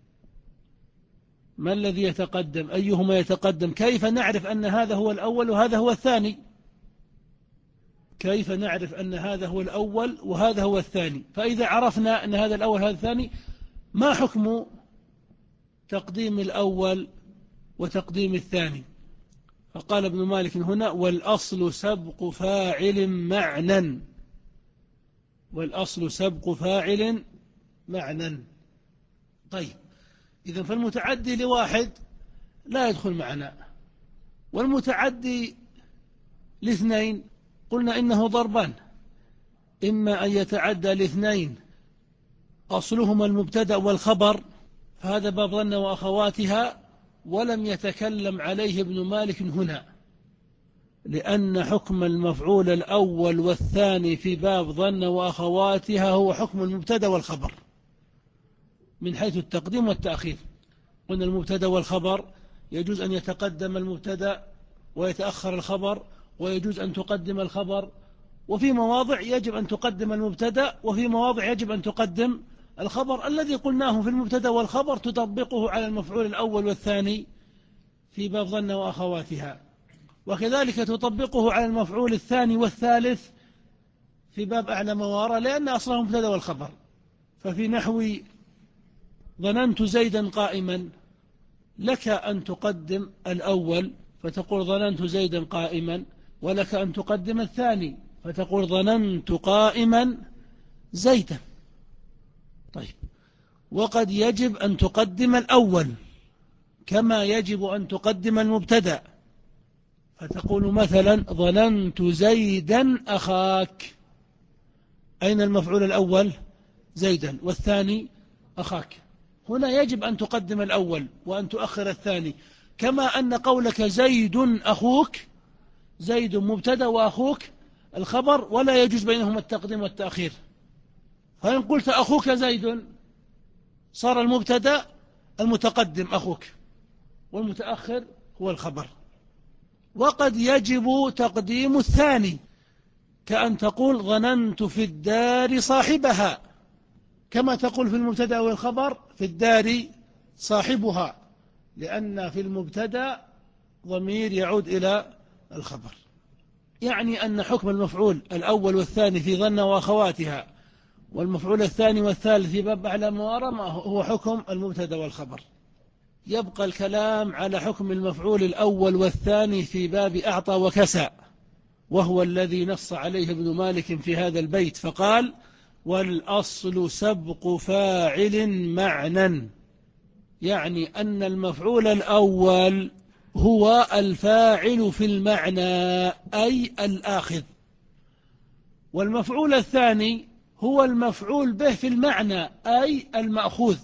ما الذي يتقدم؟ أيهما يتقدم؟ كيف نعرف أن هذا هو الأول وهذا هو الثاني؟ كيف نعرف أن هذا هو الأول وهذا هو الثاني؟ فإذا عرفنا أن هذا الأول وهذا الثاني، ما حكم تقديم الأول وتقديم الثاني؟ فقال ابن مالك هنا: والأصل سبق فاعل معنى. والأصل سبق فاعل معنى. طيب، إذن فالمتعدي لواحد لا يدخل معنا، والمتعدي لاثنين قلنا إنه ضربان: إما أن يتعدى لاثنين أصلهما المبتدأ والخبر، فهذا باب ظن وأخواتها، ولم يتكلم عليه ابن مالك هنا، لأن حكم المفعول الأول والثاني في باب ظن وأخواتها هو حكم المبتدأ والخبر من حيث التقديم والتأخير. قلنا المبتدأ والخبر يجوز أن يتقدم المبتدأ ويتأخر الخبر، ويجوز أن تقدم الخبر، وفي مواضع يجب أن تقدم المبتدأ، وفي مواضع يجب أن تقدم الخبر. الذي قلناه في المبتدأ والخبر تطبقه على المفعول الأول والثاني في باب ظن وأخواتها، وكذلك تطبقه على المفعول الثاني والثالث في باب أعلم وارى، لأن أصله المبتدأ والخبر. ففي نحو ظننت زيدا قائما، لك أن تقدم الأول فتقول ظننت زيدا قائما، ولك أن تقدم الثاني فتقول ظننت قائما زيدا. طيب، وقد يجب أن تقدم الأول كما يجب أن تقدم المبتدأ، فتقول مثلا ظننت زيدا أخاك. أين المفعول الأول؟ زيدا، والثاني أخاك. هنا يجب أن تقدم الأول وأن تؤخر الثاني، كما أن قولك زيد أخوك، زيد مبتدأ وأخوك الخبر، ولا يجوز بينهما التقديم والتأخير. فإن قلت أخوك زيد صار المبتدأ المتقدم أخوك، والمتأخر هو الخبر. وقد يجب تقديم الثاني، كأن تقول ظننت في الدار صاحبها، كما تقول في المبتدأ والخبر في الدار صاحبها، لأن في المبتدأ ضمير يعود إلى الخبر. يعني أن حكم المفعول الأول والثاني في ظن وأخواتها، والمفعول الثاني والثالث في باب أعلم وارى، هو حكم المبتدأ والخبر. يبقى الكلام على حكم المفعول الأول والثاني في باب أعطى وكسى، وهو الذي نص عليه ابن مالك في هذا البيت، فقال: والأصل سبق فاعل معنى. يعني أن المفعول الأول هو الفاعل في المعنى أي الآخذ، والمفعول الثاني هو المفعول به في المعنى أي المأخوذ.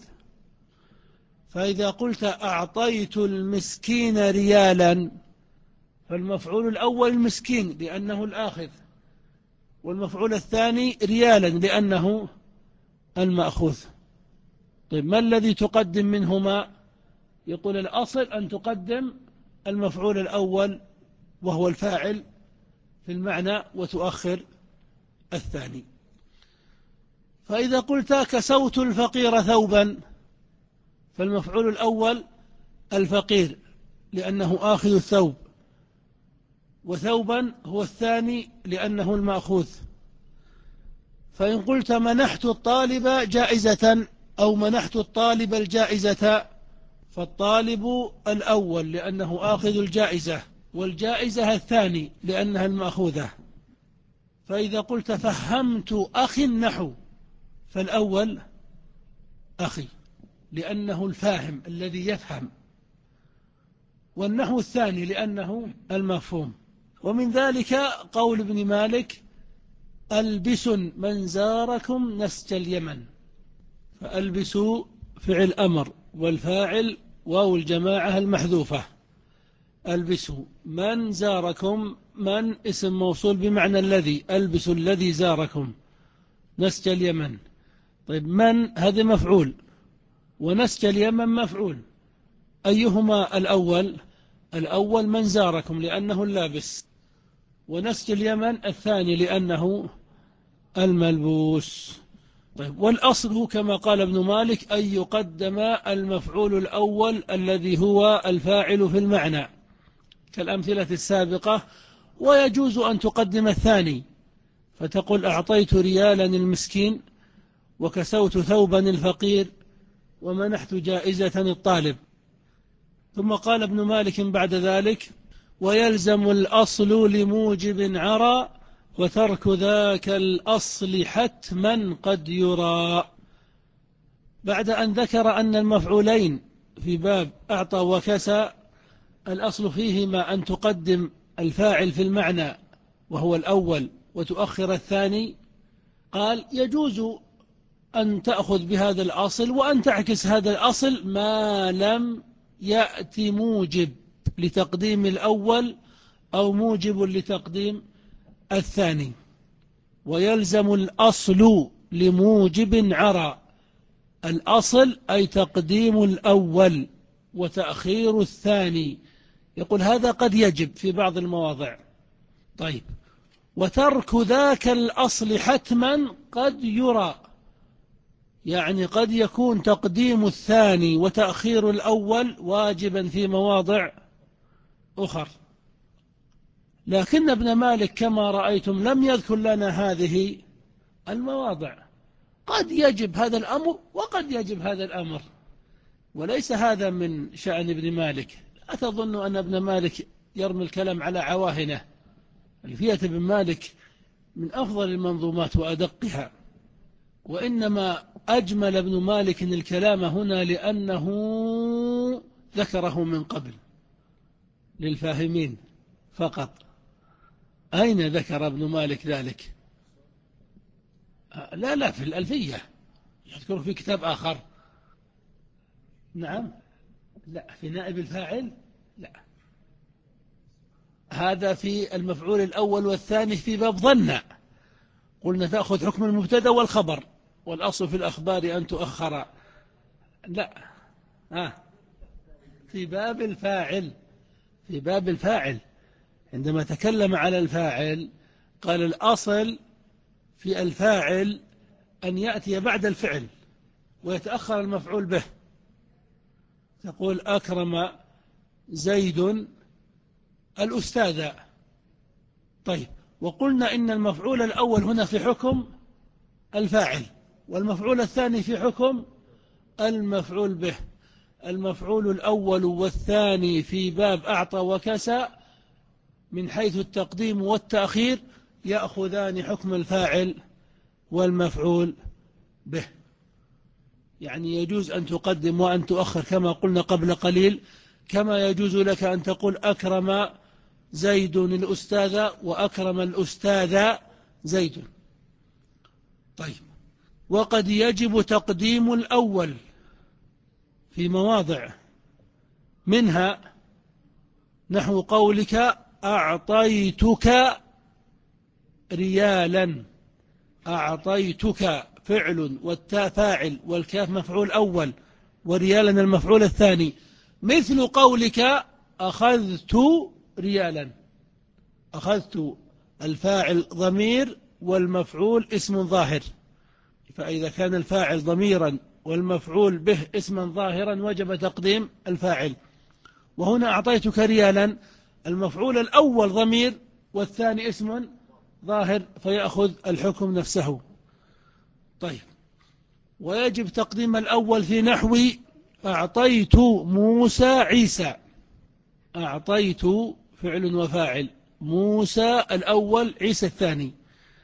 فإذا قلت أعطيت المسكين ريالا، فالمفعول الأول المسكين لأنه الآخذ، والمفعول الثاني ريالا لأنه المأخوذ. طيب، ما الذي تقدم منهما؟ يقول الأصل أن تقدم المفعول الأول وهو الفاعل في المعنى، وتؤخر الثاني. فإذا قلت كسوت الفقير ثوبا، فالمفعول الأول الفقير لأنه آخذ الثوب، وثوبا هو الثاني لأنه المأخوذ. فإن قلت منحت الطالب جائزة أو منحت الطالب الجائزة، فالطالب الأول لأنه آخذ الجائزة، والجائزة الثاني لأنها المأخوذة. فإذا قلت فهمت أخي النحو، فالأول أخي لأنه الفاهم الذي يفهم، والنحو الثاني لأنه المفهوم. ومن ذلك قول ابن مالك: ألبس من زاركم نسج اليمن. فألبسوا فعل أمر، والفاعل واو الجماعة المحذوفة. ألبسوا من زاركم، من اسم موصول بمعنى الذي، ألبس الذي زاركم نسج اليمن. طيب من هذا مفعول، ونسج اليمن مفعول، أيهما الأول؟ الأول من زاركم لأنه اللابس، ونسج اليمن الثاني لأنه الملبوس. طيب والأصل كما قال ابن مالك أن يقدم المفعول الأول الذي هو الفاعل في المعنى كالأمثلة السابقة، ويجوز أن تقدم الثاني فتقول: أعطيت ريالا المسكين، وكسوت ثوبا الفقير، ومنحت جائزة الطالب. ثم قال ابن مالك بعد ذلك: ويلزم الأصل لموجب عرى، وترك ذاك الأصل حتما قد يرى. بعد أن ذكر أن المفعولين في باب أعطى وكسى الأصل فيهما أن تقدم الفاعل في المعنى وهو الأول وتؤخر الثاني، قال: يجوز أن تأخذ بهذا الأصل وأن تعكس هذا الأصل ما لم يأتي موجب لتقديم الأول أو موجب لتقديم الثاني. ويلزم الأصل لموجب عرى، الأصل أي تقديم الأول وتأخير الثاني. يقول هذا قد يجب في بعض المواضع. طيب، وترك ذاك الأصل حتما قد يرى، يعني قد يكون تقديم الثاني وتأخير الأول واجبا في مواضع أخر. لكن ابن مالك كما رأيتم لم يذكر لنا هذه المواضع، قد يجب هذا الأمر وقد يجب هذا الأمر، وليس هذا من شأن ابن مالك. لا تظن أن ابن مالك يرمي الكلام على عواهنه. ألفية ابن مالك من أفضل المنظومات وأدقها، وإنما أجمل ابن مالك الكلام هنا لأنه ذكره من قبل للفاهمين فقط. أين ذكر ابن مالك ذلك؟ لا لا في الألفية، يذكر في كتاب آخر. نعم، لا في نائب الفاعل، لا، هذا في المفعول الأول والثاني في باب ظن. قلنا تأخذ حكم المبتدا والخبر، والأصل في الأخبار أن تؤخر. لا، آه في باب الفاعل، في باب الفاعل عندما تكلم على الفاعل قال الأصل في الفاعل أن يأتي بعد الفعل ويتأخر المفعول به. تقول: أكرم زيد الأستاذ. طيب، وقلنا إن المفعول الأول هنا في حكم الفاعل، والمفعول الثاني في حكم المفعول به. المفعول الأول والثاني في باب أعطى وكسى من حيث التقديم والتأخير يأخذان حكم الفاعل والمفعول به، يعني يجوز أن تقدم وأن تؤخر كما قلنا قبل قليل، كما يجوز لك أن تقول: أكرم زيد الأستاذ، وأكرم الأستاذ زيد. طيب، وقد يجب تقديم الأول في مواضع، منها نحو قولك: أعطيتك ريالا. أعطيتك فعل والتاء فاعل والكاف مفعول أول وريالا المفعول الثاني، مثل قولك: أخذت ريالا. أخذت الفاعل ضمير والمفعول اسم ظاهر، فإذا كان الفاعل ضميرا والمفعول به اسما ظاهرا وجب تقديم الفاعل. وهنا أعطيتك ريالا، المفعول الأول ضمير والثاني اسم ظاهر فيأخذ الحكم نفسه. طيب، ويجب تقديم الأول في نحو: أعطيت موسى عيسى. أعطيت فعل وفاعل، موسى الأول عيسى الثاني.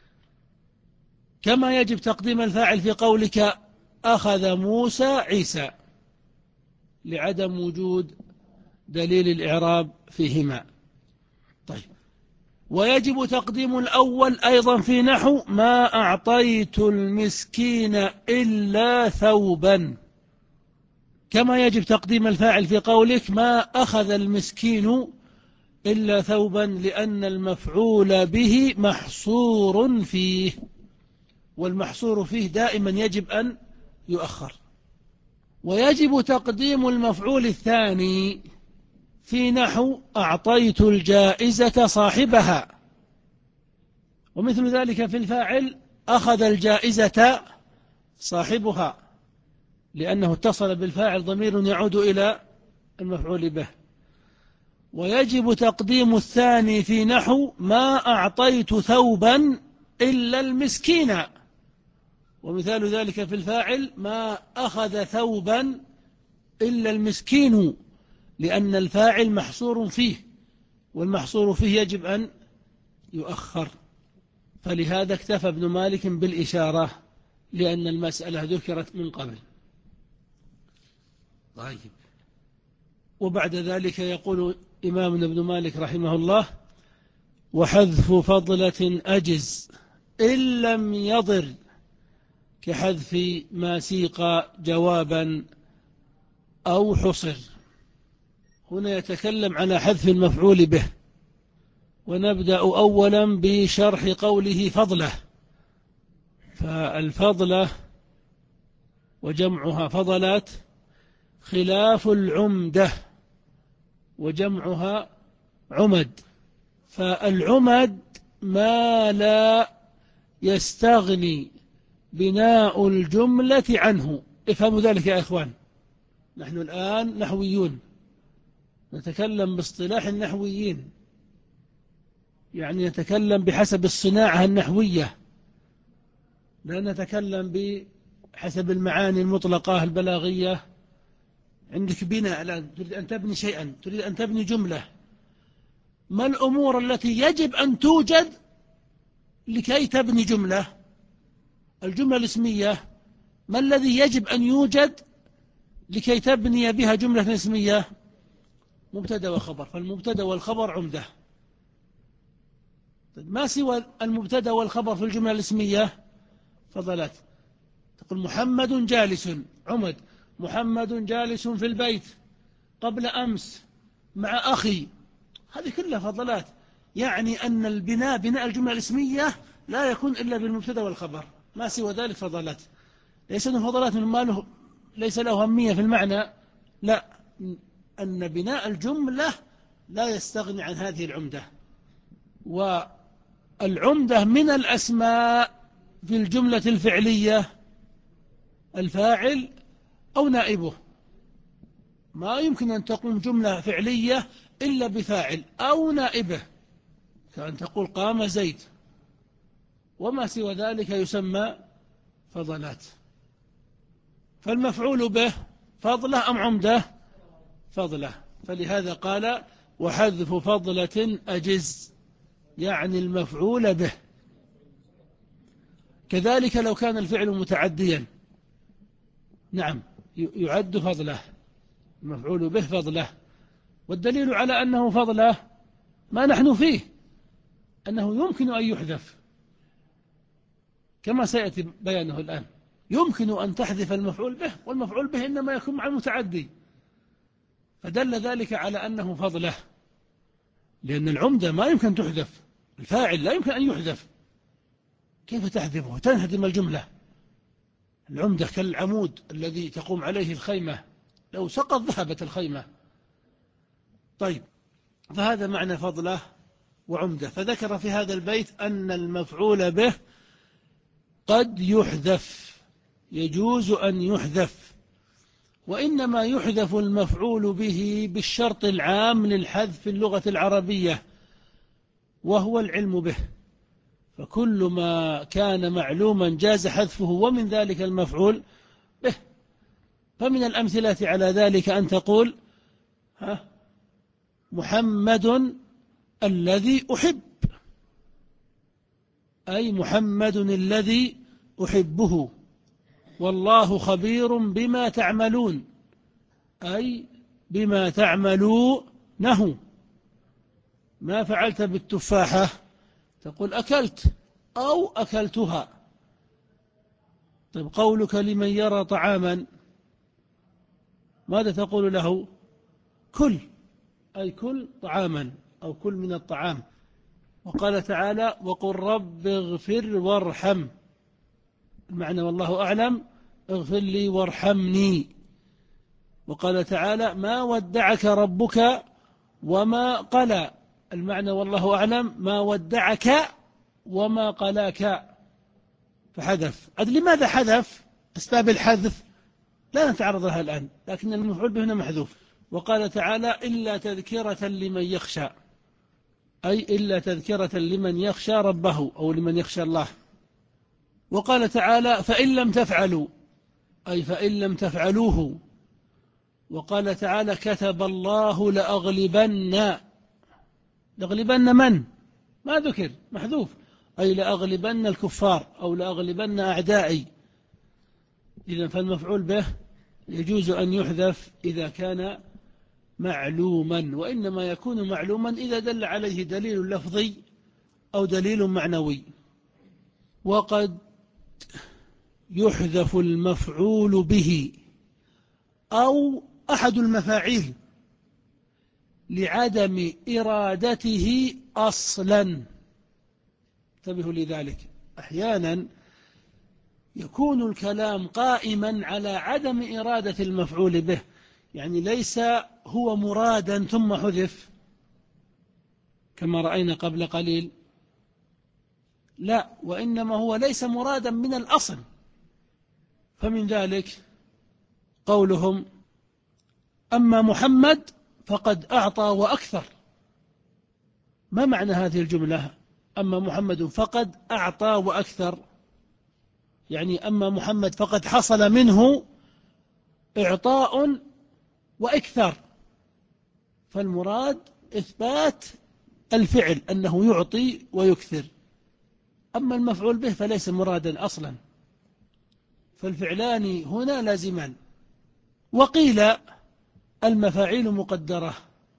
كما يجب تقديم الفاعل في قولك: أخذ موسى عيسى، لعدم وجود دليل الإعراب فيهما. طيب، ويجب تقديم الأول أيضا في نحو ما أعطيت المسكين إلا ثوبا، كما يجب تقديم الفاعل في قولك ما أخذ المسكين إلا ثوبا، لأن المفعول به محصور فيه، والمحصور فيه دائما يجب أن يؤخر. ويجب تقديم المفعول الثاني في نحو أعطيت الجائزة صاحبها، ومثل ذلك في الفاعل أخذ الجائزة صاحبها، لأنه اتصل بالفاعل ضمير يعود إلى المفعول به. ويجب تقديم الثاني في نحو ما أعطيت ثوبا إلا المسكين، ومثال ذلك في الفاعل ما أخذ ثوبا إلا المسكين، لأن الفاعل محصور فيه، والمحصور فيه يجب أن يؤخر. فلهذا اكتفى ابن مالك بالإشارة، لأن المسألة ذكرت من قبل. طيب، وبعد ذلك يقول إمامنا ابن مالك رحمه الله: وحذف فضلة أجز إن لم يضر، كحذف ما سيق جوابا أو حصر. هنا يتكلم على حذف المفعول به، ونبدأ أولا بشرح قوله فضلة. فالفضلة وجمعها فضلات خلاف العمدة وجمعها عمد. فالعمد ما لا يستغني بناء الجملة عنه. افهموا ذلك يا إخوان، نحن الآن نحويون، نتكلم باصطلاح النحويين، يعني نتكلم بحسب الصناعة النحوية، لا نتكلم بحسب المعاني المطلقة البلاغية. عندك بناء الآن، تريد أن تبني شيئا، تريد أن تبني جملة، ما الأمور التي يجب أن توجد لكي تبني جملة؟ الجملة الاسمية، ما الذي يجب أن يوجد لكي تبني بها جملة اسمية؟ مبتدأ وخبر، فالمبتدأ والخبر عمدة. ما سوى المبتدأ والخبر في الجملة الاسمية فضلات. تقول محمد جالس، عمد، محمد جالس في البيت قبل أمس مع أخي، هذه كلها فضلات. يعني أن البناء بناء الجملة الاسمية لا يكون إلا بالمبتدأ والخبر، ما سوى ذلك فضلات. ليس أنه فضلات من ماله ليس له أهمية في المعنى، لا، أن بناء الجملة لا يستغني عن هذه العمدة. والعمدة من الأسماء في الجملة الفعلية الفاعل أو نائبه، ما يمكن أن تقوم جملة فعلية إلا بفاعل أو نائبه، كأن تقول قام زيد، وما سوى ذلك يسمى فضلات. فالمفعول به فضلة أم عمدة؟ فضلة. فلهذا قال وحذف فضلة أجز، يعني المفعول به. كذلك لو كان الفعل متعديا، نعم يعد فضله، المفعول به فضله. والدليل على أنه فضله ما نحن فيه، أنه يمكن أن يحذف كما سيأتي بيانه الآن. يمكن أن تحذف المفعول به، والمفعول به إنما يكون مع المتعدي، فدل ذلك على أنه فضله، لأن العمدة ما يمكن تحذف، الفاعل لا يمكن أن يحذف، كيف تحذفه؟ تنهدم الجملة. العمدة كالعمود الذي تقوم عليه الخيمة، لو سقط ذهبت الخيمة. طيب، فهذا معنى فضله وعمدة. فذكر في هذا البيت أن المفعول به قد يحذف، يجوز أن يحذف، وإنما يحذف المفعول به بالشرط العام للحذف في اللغة العربية، وهو العلم به. فكل ما كان معلوما جاز حذفه، ومن ذلك المفعول به. فمن الأمثلة على ذلك أن تقول ها محمد الذي أحب، أي محمد الذي أحبه، والله خبير بما تعملون، أي بما تعملونه. ما فعلت بالتفاحة تقول أكلت أو أكلتها. طيب قولك لمن يرى طعاما ماذا تقول له؟ كل، أي كل طعاما أو كل من الطعام. وقال تعالى وقل رب اغفر وارحم، المعنى والله أعلم اغفر لي وارحمني. وقال تعالى ما ودعك ربك وما قلى، المعنى والله أعلم ما ودعك وما قلاك، فحذف. عد لماذا حذف؟ أسباب الحذف لا نتعرض لها الآن، لكن المفعول به هنا محذوف. وقال تعالى إلا تذكرة لمن يخشى، أي إلا تذكرة لمن يخشى ربه أو لمن يخشى الله. وقال تعالى فإن لم تفعلوا، أي فإن لم تفعلوه. وقال تعالى كتب الله لأغلبن، لأغلبن من؟ ما ذكر، محذوف، أي لأغلبن الكفار أو لأغلبن أعدائي. إذن فالمفعول به يجوز أن يحذف إذا كان معلوما، وإنما يكون معلوما إذا دل عليه دليل لفظي أو دليل معنوي. وقد يحذف المفعول به أو أحد المفاعيل لعدم إرادته أصلا. انتبهوا لذلك، أحيانا يكون الكلام قائما على عدم إرادة المفعول به، يعني ليس هو مرادا ثم حذف كما رأينا قبل قليل، لا، وإنما هو ليس مرادا من الأصل. فمن ذلك قولهم أما محمد فقد أعطى وأكثر. ما معنى هذه الجملة؟ أما محمد فقد أعطى وأكثر، يعني أما محمد فقد حصل منه إعطاء وإكثار. فالمراد إثبات الفعل أنه يعطي ويكثر، أما المفعول به فليس مرادا أصلا، فالفعلان هنا لازمان. وقيل المفاعيل مقدرة،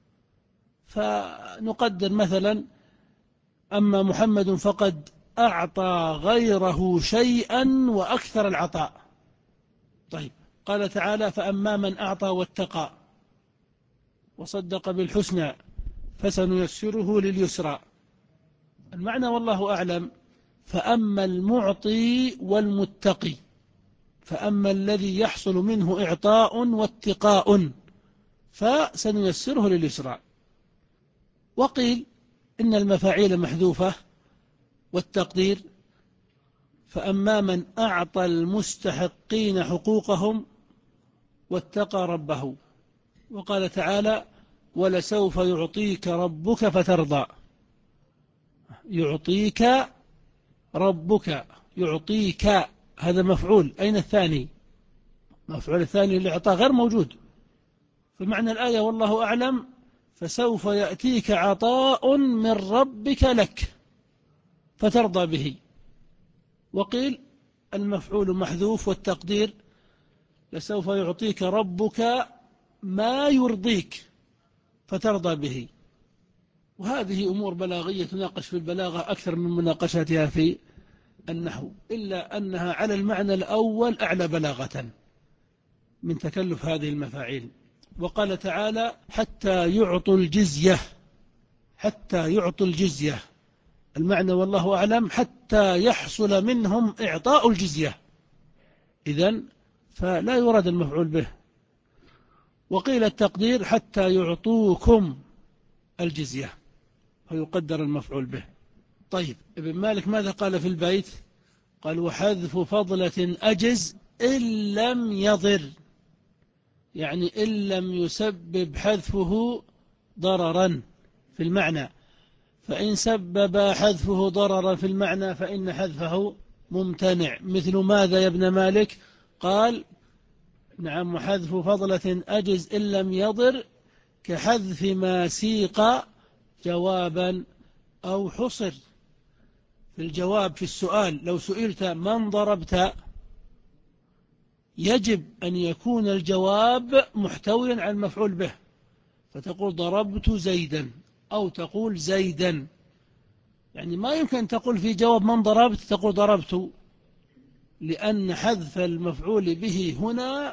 فنقدر مثلا أما محمد فقد أعطى غيره شيئا وأكثر العطاء. طيب قال تعالى فأما من أعطى واتقى وصدق بالحسنى فسنيسره لليسرى. المعنى والله أعلم فأما المعطي والمتقي، فأما الذي يحصل منه إعطاء واتقاء فسنيسره لليسرى. وقيل إن المفاعيل محذوفة، والتقدير فأما من أعطى المستحقين حقوقهم واتقى ربه. وقال تعالى ولسوف يعطيك ربك فترضى، يعطيك ربك، يعطيك هذا مفعول، أين الثاني؟ مفعول الثاني الإعطاء غير موجود. فمعنى الآية والله أعلم فسوف يأتيك عطاء من ربك لك فترضى به. وقيل المفعول محذوف، والتقدير لسوف يعطيك ربك ما يرضيك فترضى به. وهذه أمور بلاغية تناقش في البلاغة أكثر من مناقشتها في النحو، إلا أنها على المعنى الأول أعلى بلاغة من تكلف هذه المفاعيل. وقال تعالى حتى يعطوا الجزية، حتى يعطوا الجزية، المعنى والله أعلم حتى يحصل منهم إعطاء الجزية، إذن فلا يراد المفعول به. وقيل التقدير حتى يعطوكم الجزية فيقدر المفعول به. طيب ابن مالك ماذا قال في البيت؟ قال وحذف فضلة أجز إن لم يضر، يعني إن لم يسبب حذفه ضررا في المعنى، فإن سبب حذفه ضررا في المعنى فإن حذفه ممتنع. مثل ماذا يا ابن مالك؟ قال نعم وحذف فضلة أجز إن لم يضر كحذف ما سيق جوابا أو حصر. في الجواب في السؤال لو سئلت من ضربت يجب أن يكون الجواب محتويا على المفعول به، فتقول ضربت زيدا أو تقول زيدا. يعني ما يمكن أن تقول في جواب من ضربت تقول ضربت، لأن حذف المفعول به هنا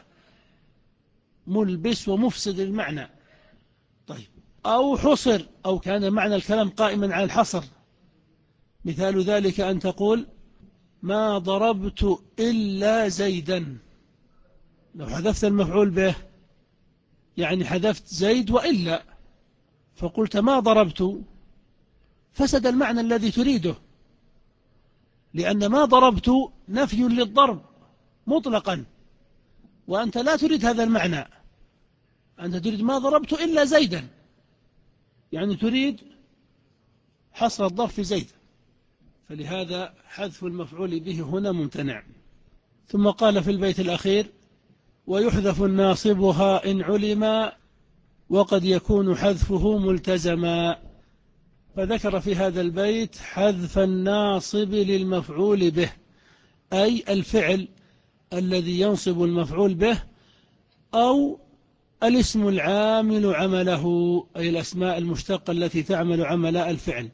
ملبس ومفسد المعنى. طيب، أو حصر، أو كان معنى الكلام قائما على الحصر. مثال ذلك أن تقول ما ضربت إلا زيدا. لو حذفت المفعول به يعني حذفت زيد وإلا، فقلت ما ضربت، فسد المعنى الذي تريده، لأن ما ضربت نفي للضرب مطلقا، وأنت لا تريد هذا المعنى. أنت تريد ما ضربت إلا زيدا، يعني تريد حصر الضرب في زيد، فلهذا حذف المفعول به هنا ممتنع. ثم قال في البيت الأخير ويحذف ناصبها إن علم وقد يكون حذفه ملتزما. فذكر في هذا البيت حذف الناصب للمفعول به، أي الفعل الذي ينصب المفعول به، أو الاسم العامل عمله، أي الأسماء المشتقة التي تعمل عمل الفعل.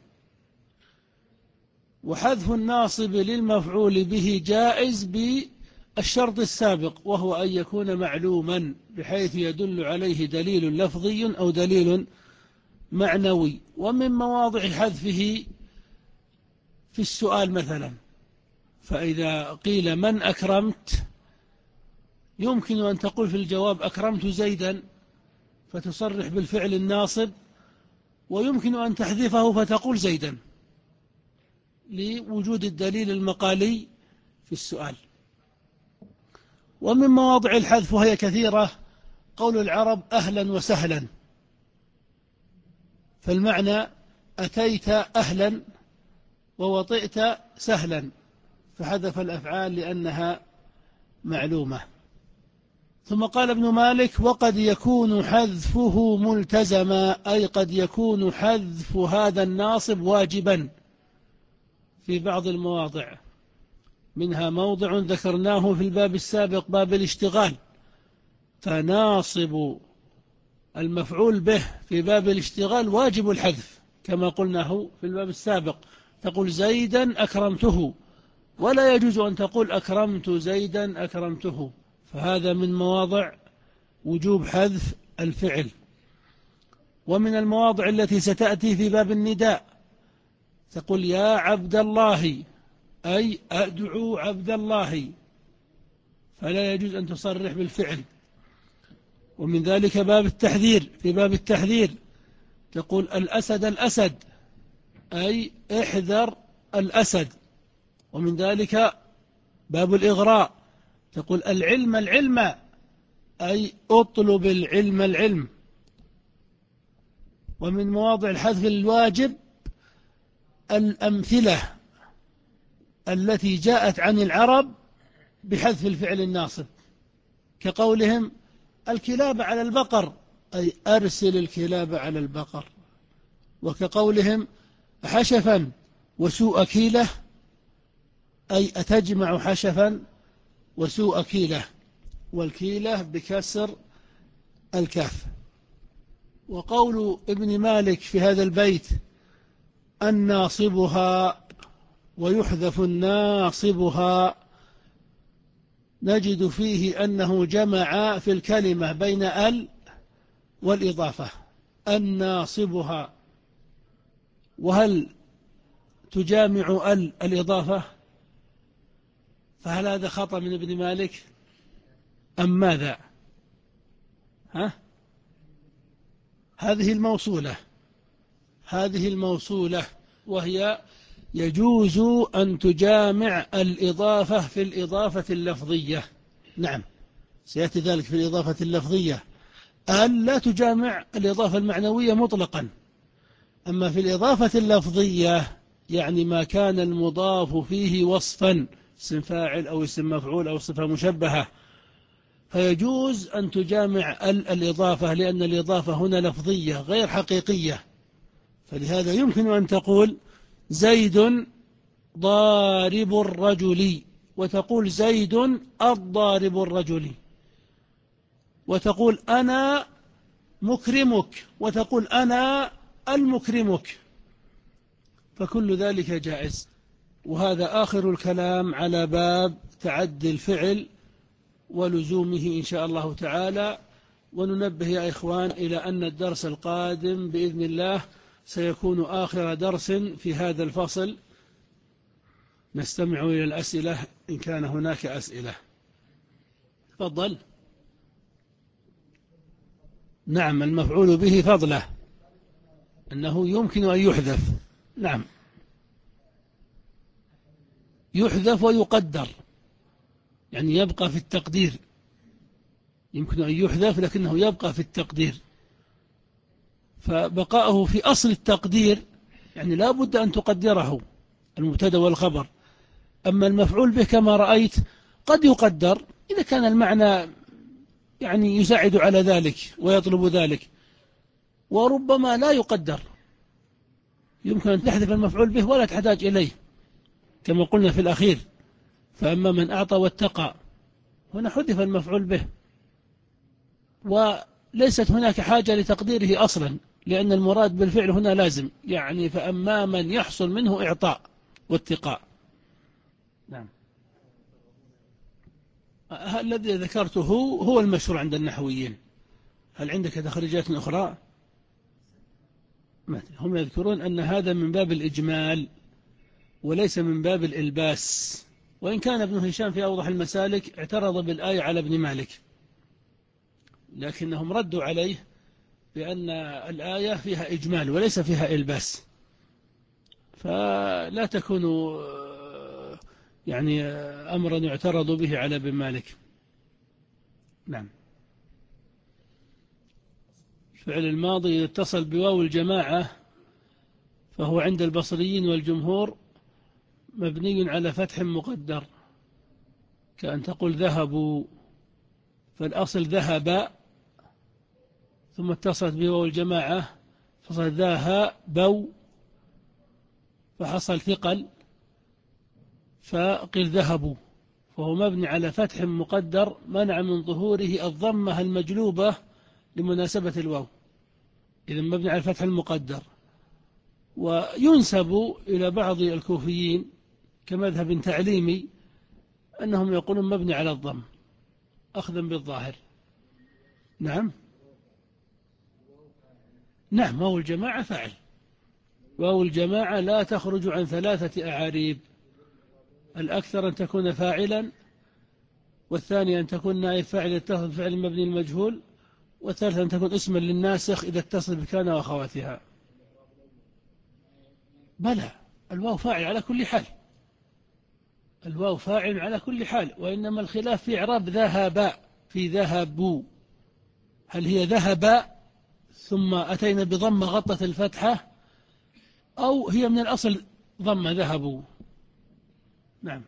وحذف الناصب للمفعول به جائز بالشرط السابق، وهو أن يكون معلوما بحيث يدل عليه دليل لفظي أو دليل معنوي. ومن مواضع حذفه في السؤال مثلا، فإذا قيل من أكرمت يمكن أن تقول في الجواب أكرمت زيدا فتصرح بالفعل الناصب، ويمكن أن تحذفه فتقول زيدا لوجود الدليل المقالي في السؤال. ومن مواضع الحذف وهي كثيرة قول العرب أهلا وسهلا، فالمعنى أتيت أهلا ووطئت سهلا، فحذف الأفعال لأنها معلومة. ثم قال ابن مالك وقد يكون حذفه ملتزما، أي قد يكون حذف هذا الناصب واجبا في بعض المواضع، منها موضع ذكرناه في الباب السابق باب الاشتغال، فناصب المفعول به في باب الاشتغال واجب الحذف كما قلناه في الباب السابق، تقول زيدا أكرمته، ولا يجوز أن تقول أكرمت زيدا أكرمته، فهذا من مواضع وجوب حذف الفعل. ومن المواضع التي ستأتي في باب النداء تقول يا عبد الله، أي أدعو عبد الله، فلا يجوز أن تصرح بالفعل. ومن ذلك باب التحذير، في باب التحذير تقول الأسد الأسد، أي احذر الأسد. ومن ذلك باب الإغراء تقول العلم العلم، أي اطلب العلم العلم. ومن مواضع الحذف الواجب الأمثلة التي جاءت عن العرب بحذف الفعل الناصب، كقولهم الكلاب على البقر، أي أرسل الكلاب على البقر. وكقولهم حشفا وسوء كيلة، أي أتجمع حشفا وسوء كيلة، والكيلة بكسر الكاف. وقول ابن مالك في هذا البيت الناصبها ويحذف الناصبها، نجد فيه أنه جمع في الكلمة بين ال والإضافة، الناصبها. وهل تجامع ال الإضافة؟ فهل هذا خطأ من ابن مالك أم ماذا؟ ها؟ هذه الموصولة، هذه الموصولة وهي يجوز أن تجامع الإضافة في الإضافة اللفظية. نعم، سيأتي ذلك في الإضافة اللفظية. أن لا تجامع الإضافة المعنوية مطلقا، أما في الإضافة اللفظية يعني ما كان المضاف فيه وصفا، اسم فاعل أو اسم مفعول أو صفة مشبهة، فيجوز أن تجامع ال الإضافة، لأن الإضافة هنا لفظية غير حقيقية. فلهذا يمكن أن تقول زيد ضارب الرجل، وتقول زيد الضارب الرجل، وتقول أنا مكرمك، وتقول أنا المكرمك، فكل ذلك جائز. وهذا آخر الكلام على باب تعدي الفعل ولزومه إن شاء الله تعالى. وننبه يا إخوان إلى أن الدرس القادم بإذن الله سيكون آخر درس في هذا الفصل. نستمع إلى الأسئلة إن كان هناك أسئلة. تفضل. نعم، المفعول به فضله أنه يمكن أن يحذف. نعم، يحذف ويقدر، يعني يبقى في التقدير. يمكن أن يحذف لكنه يبقى في التقدير، فبقاءه في أصل التقدير يعني لا بد أن تقدره المبتدأ والخبر. أما المفعول به كما رأيت قد يقدر إذا كان المعنى يعني يساعد على ذلك ويطلب ذلك، وربما لا يقدر، يمكن أن تحذف المفعول به ولا تحتاج إليه كما قلنا في الأخير. فأما من أعطى واتقى هنا حذف المفعول به، وليست هناك حاجة لتقديره أصلا، لأن المراد بالفعل هنا لازم، يعني فأما من يحصل منه إعطاء واتقاء. نعم، الذي ذكرته هو المشهور عند النحويين. هل عندك تخريجات أخرى؟ هم يذكرون أن هذا من باب الإجمال وليس من باب الإلباس، وإن كان ابن هشام في أوضح المسالك اعترض بالآية على ابن مالك، لكنهم ردوا عليه بأن الآية فيها إجمال وليس فيها إلباس، فلا تكون يعني أمرا يعترض به على ابن مالك. نعم. فعل الماضي إذا اتصل بواو الجماعة فهو عند البصريين والجمهور مبني على فتح مقدر، كأن تقول ذهبوا، فالأصل ذهب ثم اتصلت بواو الجماعة فصل ذاها بو فحصل ثقل فقيل ذهبوا، فهو مبني على فتح مقدر منع من ظهوره الضمة المجلوبة لمناسبة الواو، إذن مبني على الفتح المقدر. وينسب إلى بعض الكوفيين كمذهب تعليمي أنهم يقولون مبني على الضم أخذا بالظاهر. نعم نعم، واو الجماعة فاعل، واو الجماعة لا تخرج عن ثلاثة أعاريب: الأكثر أن تكون فاعلا، والثاني أن تكون نائب فاعل يتصل بفعل مبني المجهول، والثالث أن تكون اسما للناسخ إذا اتصل بكان وأخواتها. بلى، الواو فاعل على كل حال، الواو فاعل على كل حال، وإنما الخلاف في إعراب ذهب في ذهبوا، هل هي ذهب ثم أتينا بضمة غطت الفتحة، أو هي من الأصل ضمة ذهبوا. نعم.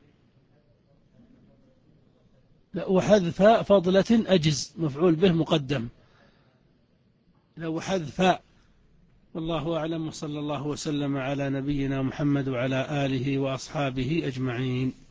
وحذف فضلة أجز مفعول به مقدم، لو حذف. والله أعلم، وصلى الله وسلم على نبينا محمد وعلى آله وأصحابه أجمعين.